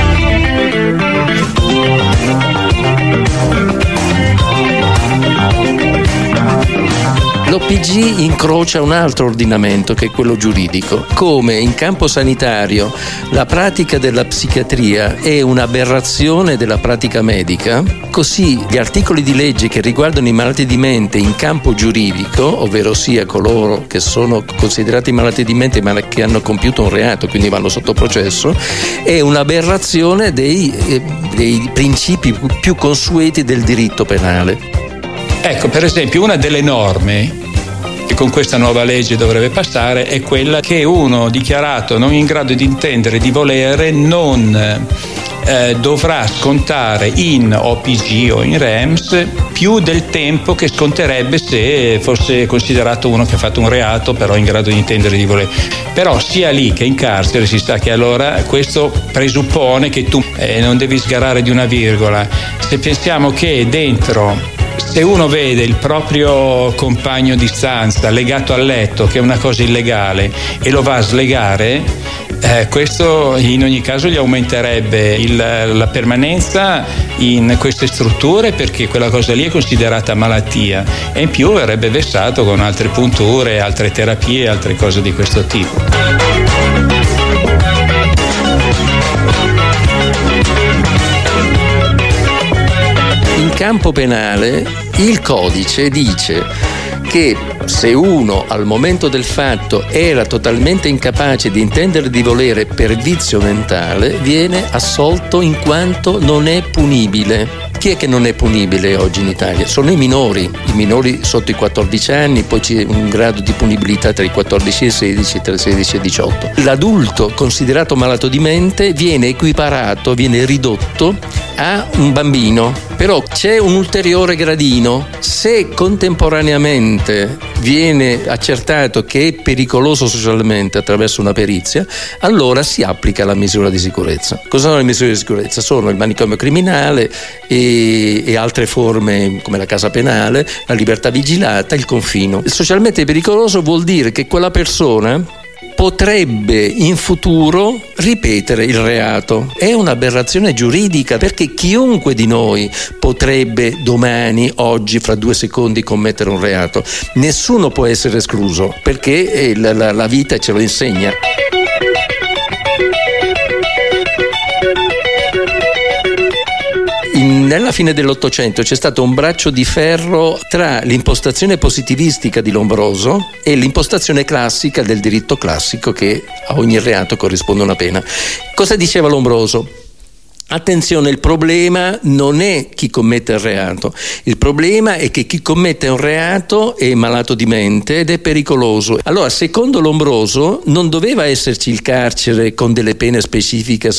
L'O P G incrocia un altro ordinamento che è quello giuridico. Come in campo sanitario la pratica della psichiatria è un'aberrazione della pratica medica, così gli articoli di legge che riguardano i malati di mente in campo giuridico, ovvero sia coloro che sono considerati malati di mente ma che hanno compiuto un reato, quindi vanno sotto processo, è un'aberrazione dei, eh, dei principi più consueti del diritto penale. Ecco, per esempio, una delle norme che con questa nuova legge dovrebbe passare è quella che uno dichiarato non in grado di intendere, di volere, non eh, dovrà scontare in O P G o in R E M S più del tempo che sconterebbe se fosse considerato uno che ha fatto un reato però in grado di intendere, di volere. Però sia lì che in carcere si sa che allora questo presuppone che tu eh, non devi sgarrare di una virgola. Se pensiamo che dentro, se uno vede il proprio compagno di stanza legato al letto, che è una cosa illegale, e lo va a slegare, eh, questo in ogni caso gli aumenterebbe il, la permanenza in queste strutture, perché quella cosa lì è considerata malattia, e in più verrebbe vessato con altre punture, altre terapie, altre cose di questo tipo. campo penale il codice dice che se uno al momento del fatto era totalmente incapace di intendere di volere per vizio mentale, viene assolto in quanto non è punibile. Chi è che non è punibile oggi in Italia? Sono i minori, i minori sotto i quattordici anni, poi c'è un grado di punibilità tra i quattordici e i sedici, tra i sedici e i diciotto. L'adulto considerato malato di mente viene equiparato, viene ridotto a un bambino, però c'è un ulteriore gradino: se contemporaneamente viene accertato che è pericoloso socialmente attraverso una perizia, allora si applica la misura di sicurezza. Cosa sono le misure di sicurezza? Sono il manicomio criminale e, e altre forme come la casa penale, la libertà vigilata, il confino. Socialmente pericoloso vuol dire che quella persona potrebbe in futuro ripetere il reato. È un'aberrazione giuridica, perché chiunque di noi potrebbe domani, oggi, fra due secondi commettere un reato. Nessuno può essere escluso, perché la, la, la vita ce lo insegna. Nella fine dell'Ottocento c'è stato un braccio di ferro tra l'impostazione positivistica di Lombroso e l'impostazione classica del diritto classico, che a ogni reato corrisponde una pena. Cosa diceva Lombroso? Attenzione, il problema non è chi commette il reato, il problema è che chi commette un reato è malato di mente ed è pericoloso. Allora, secondo Lombroso, non doveva esserci il carcere con delle pene specifiche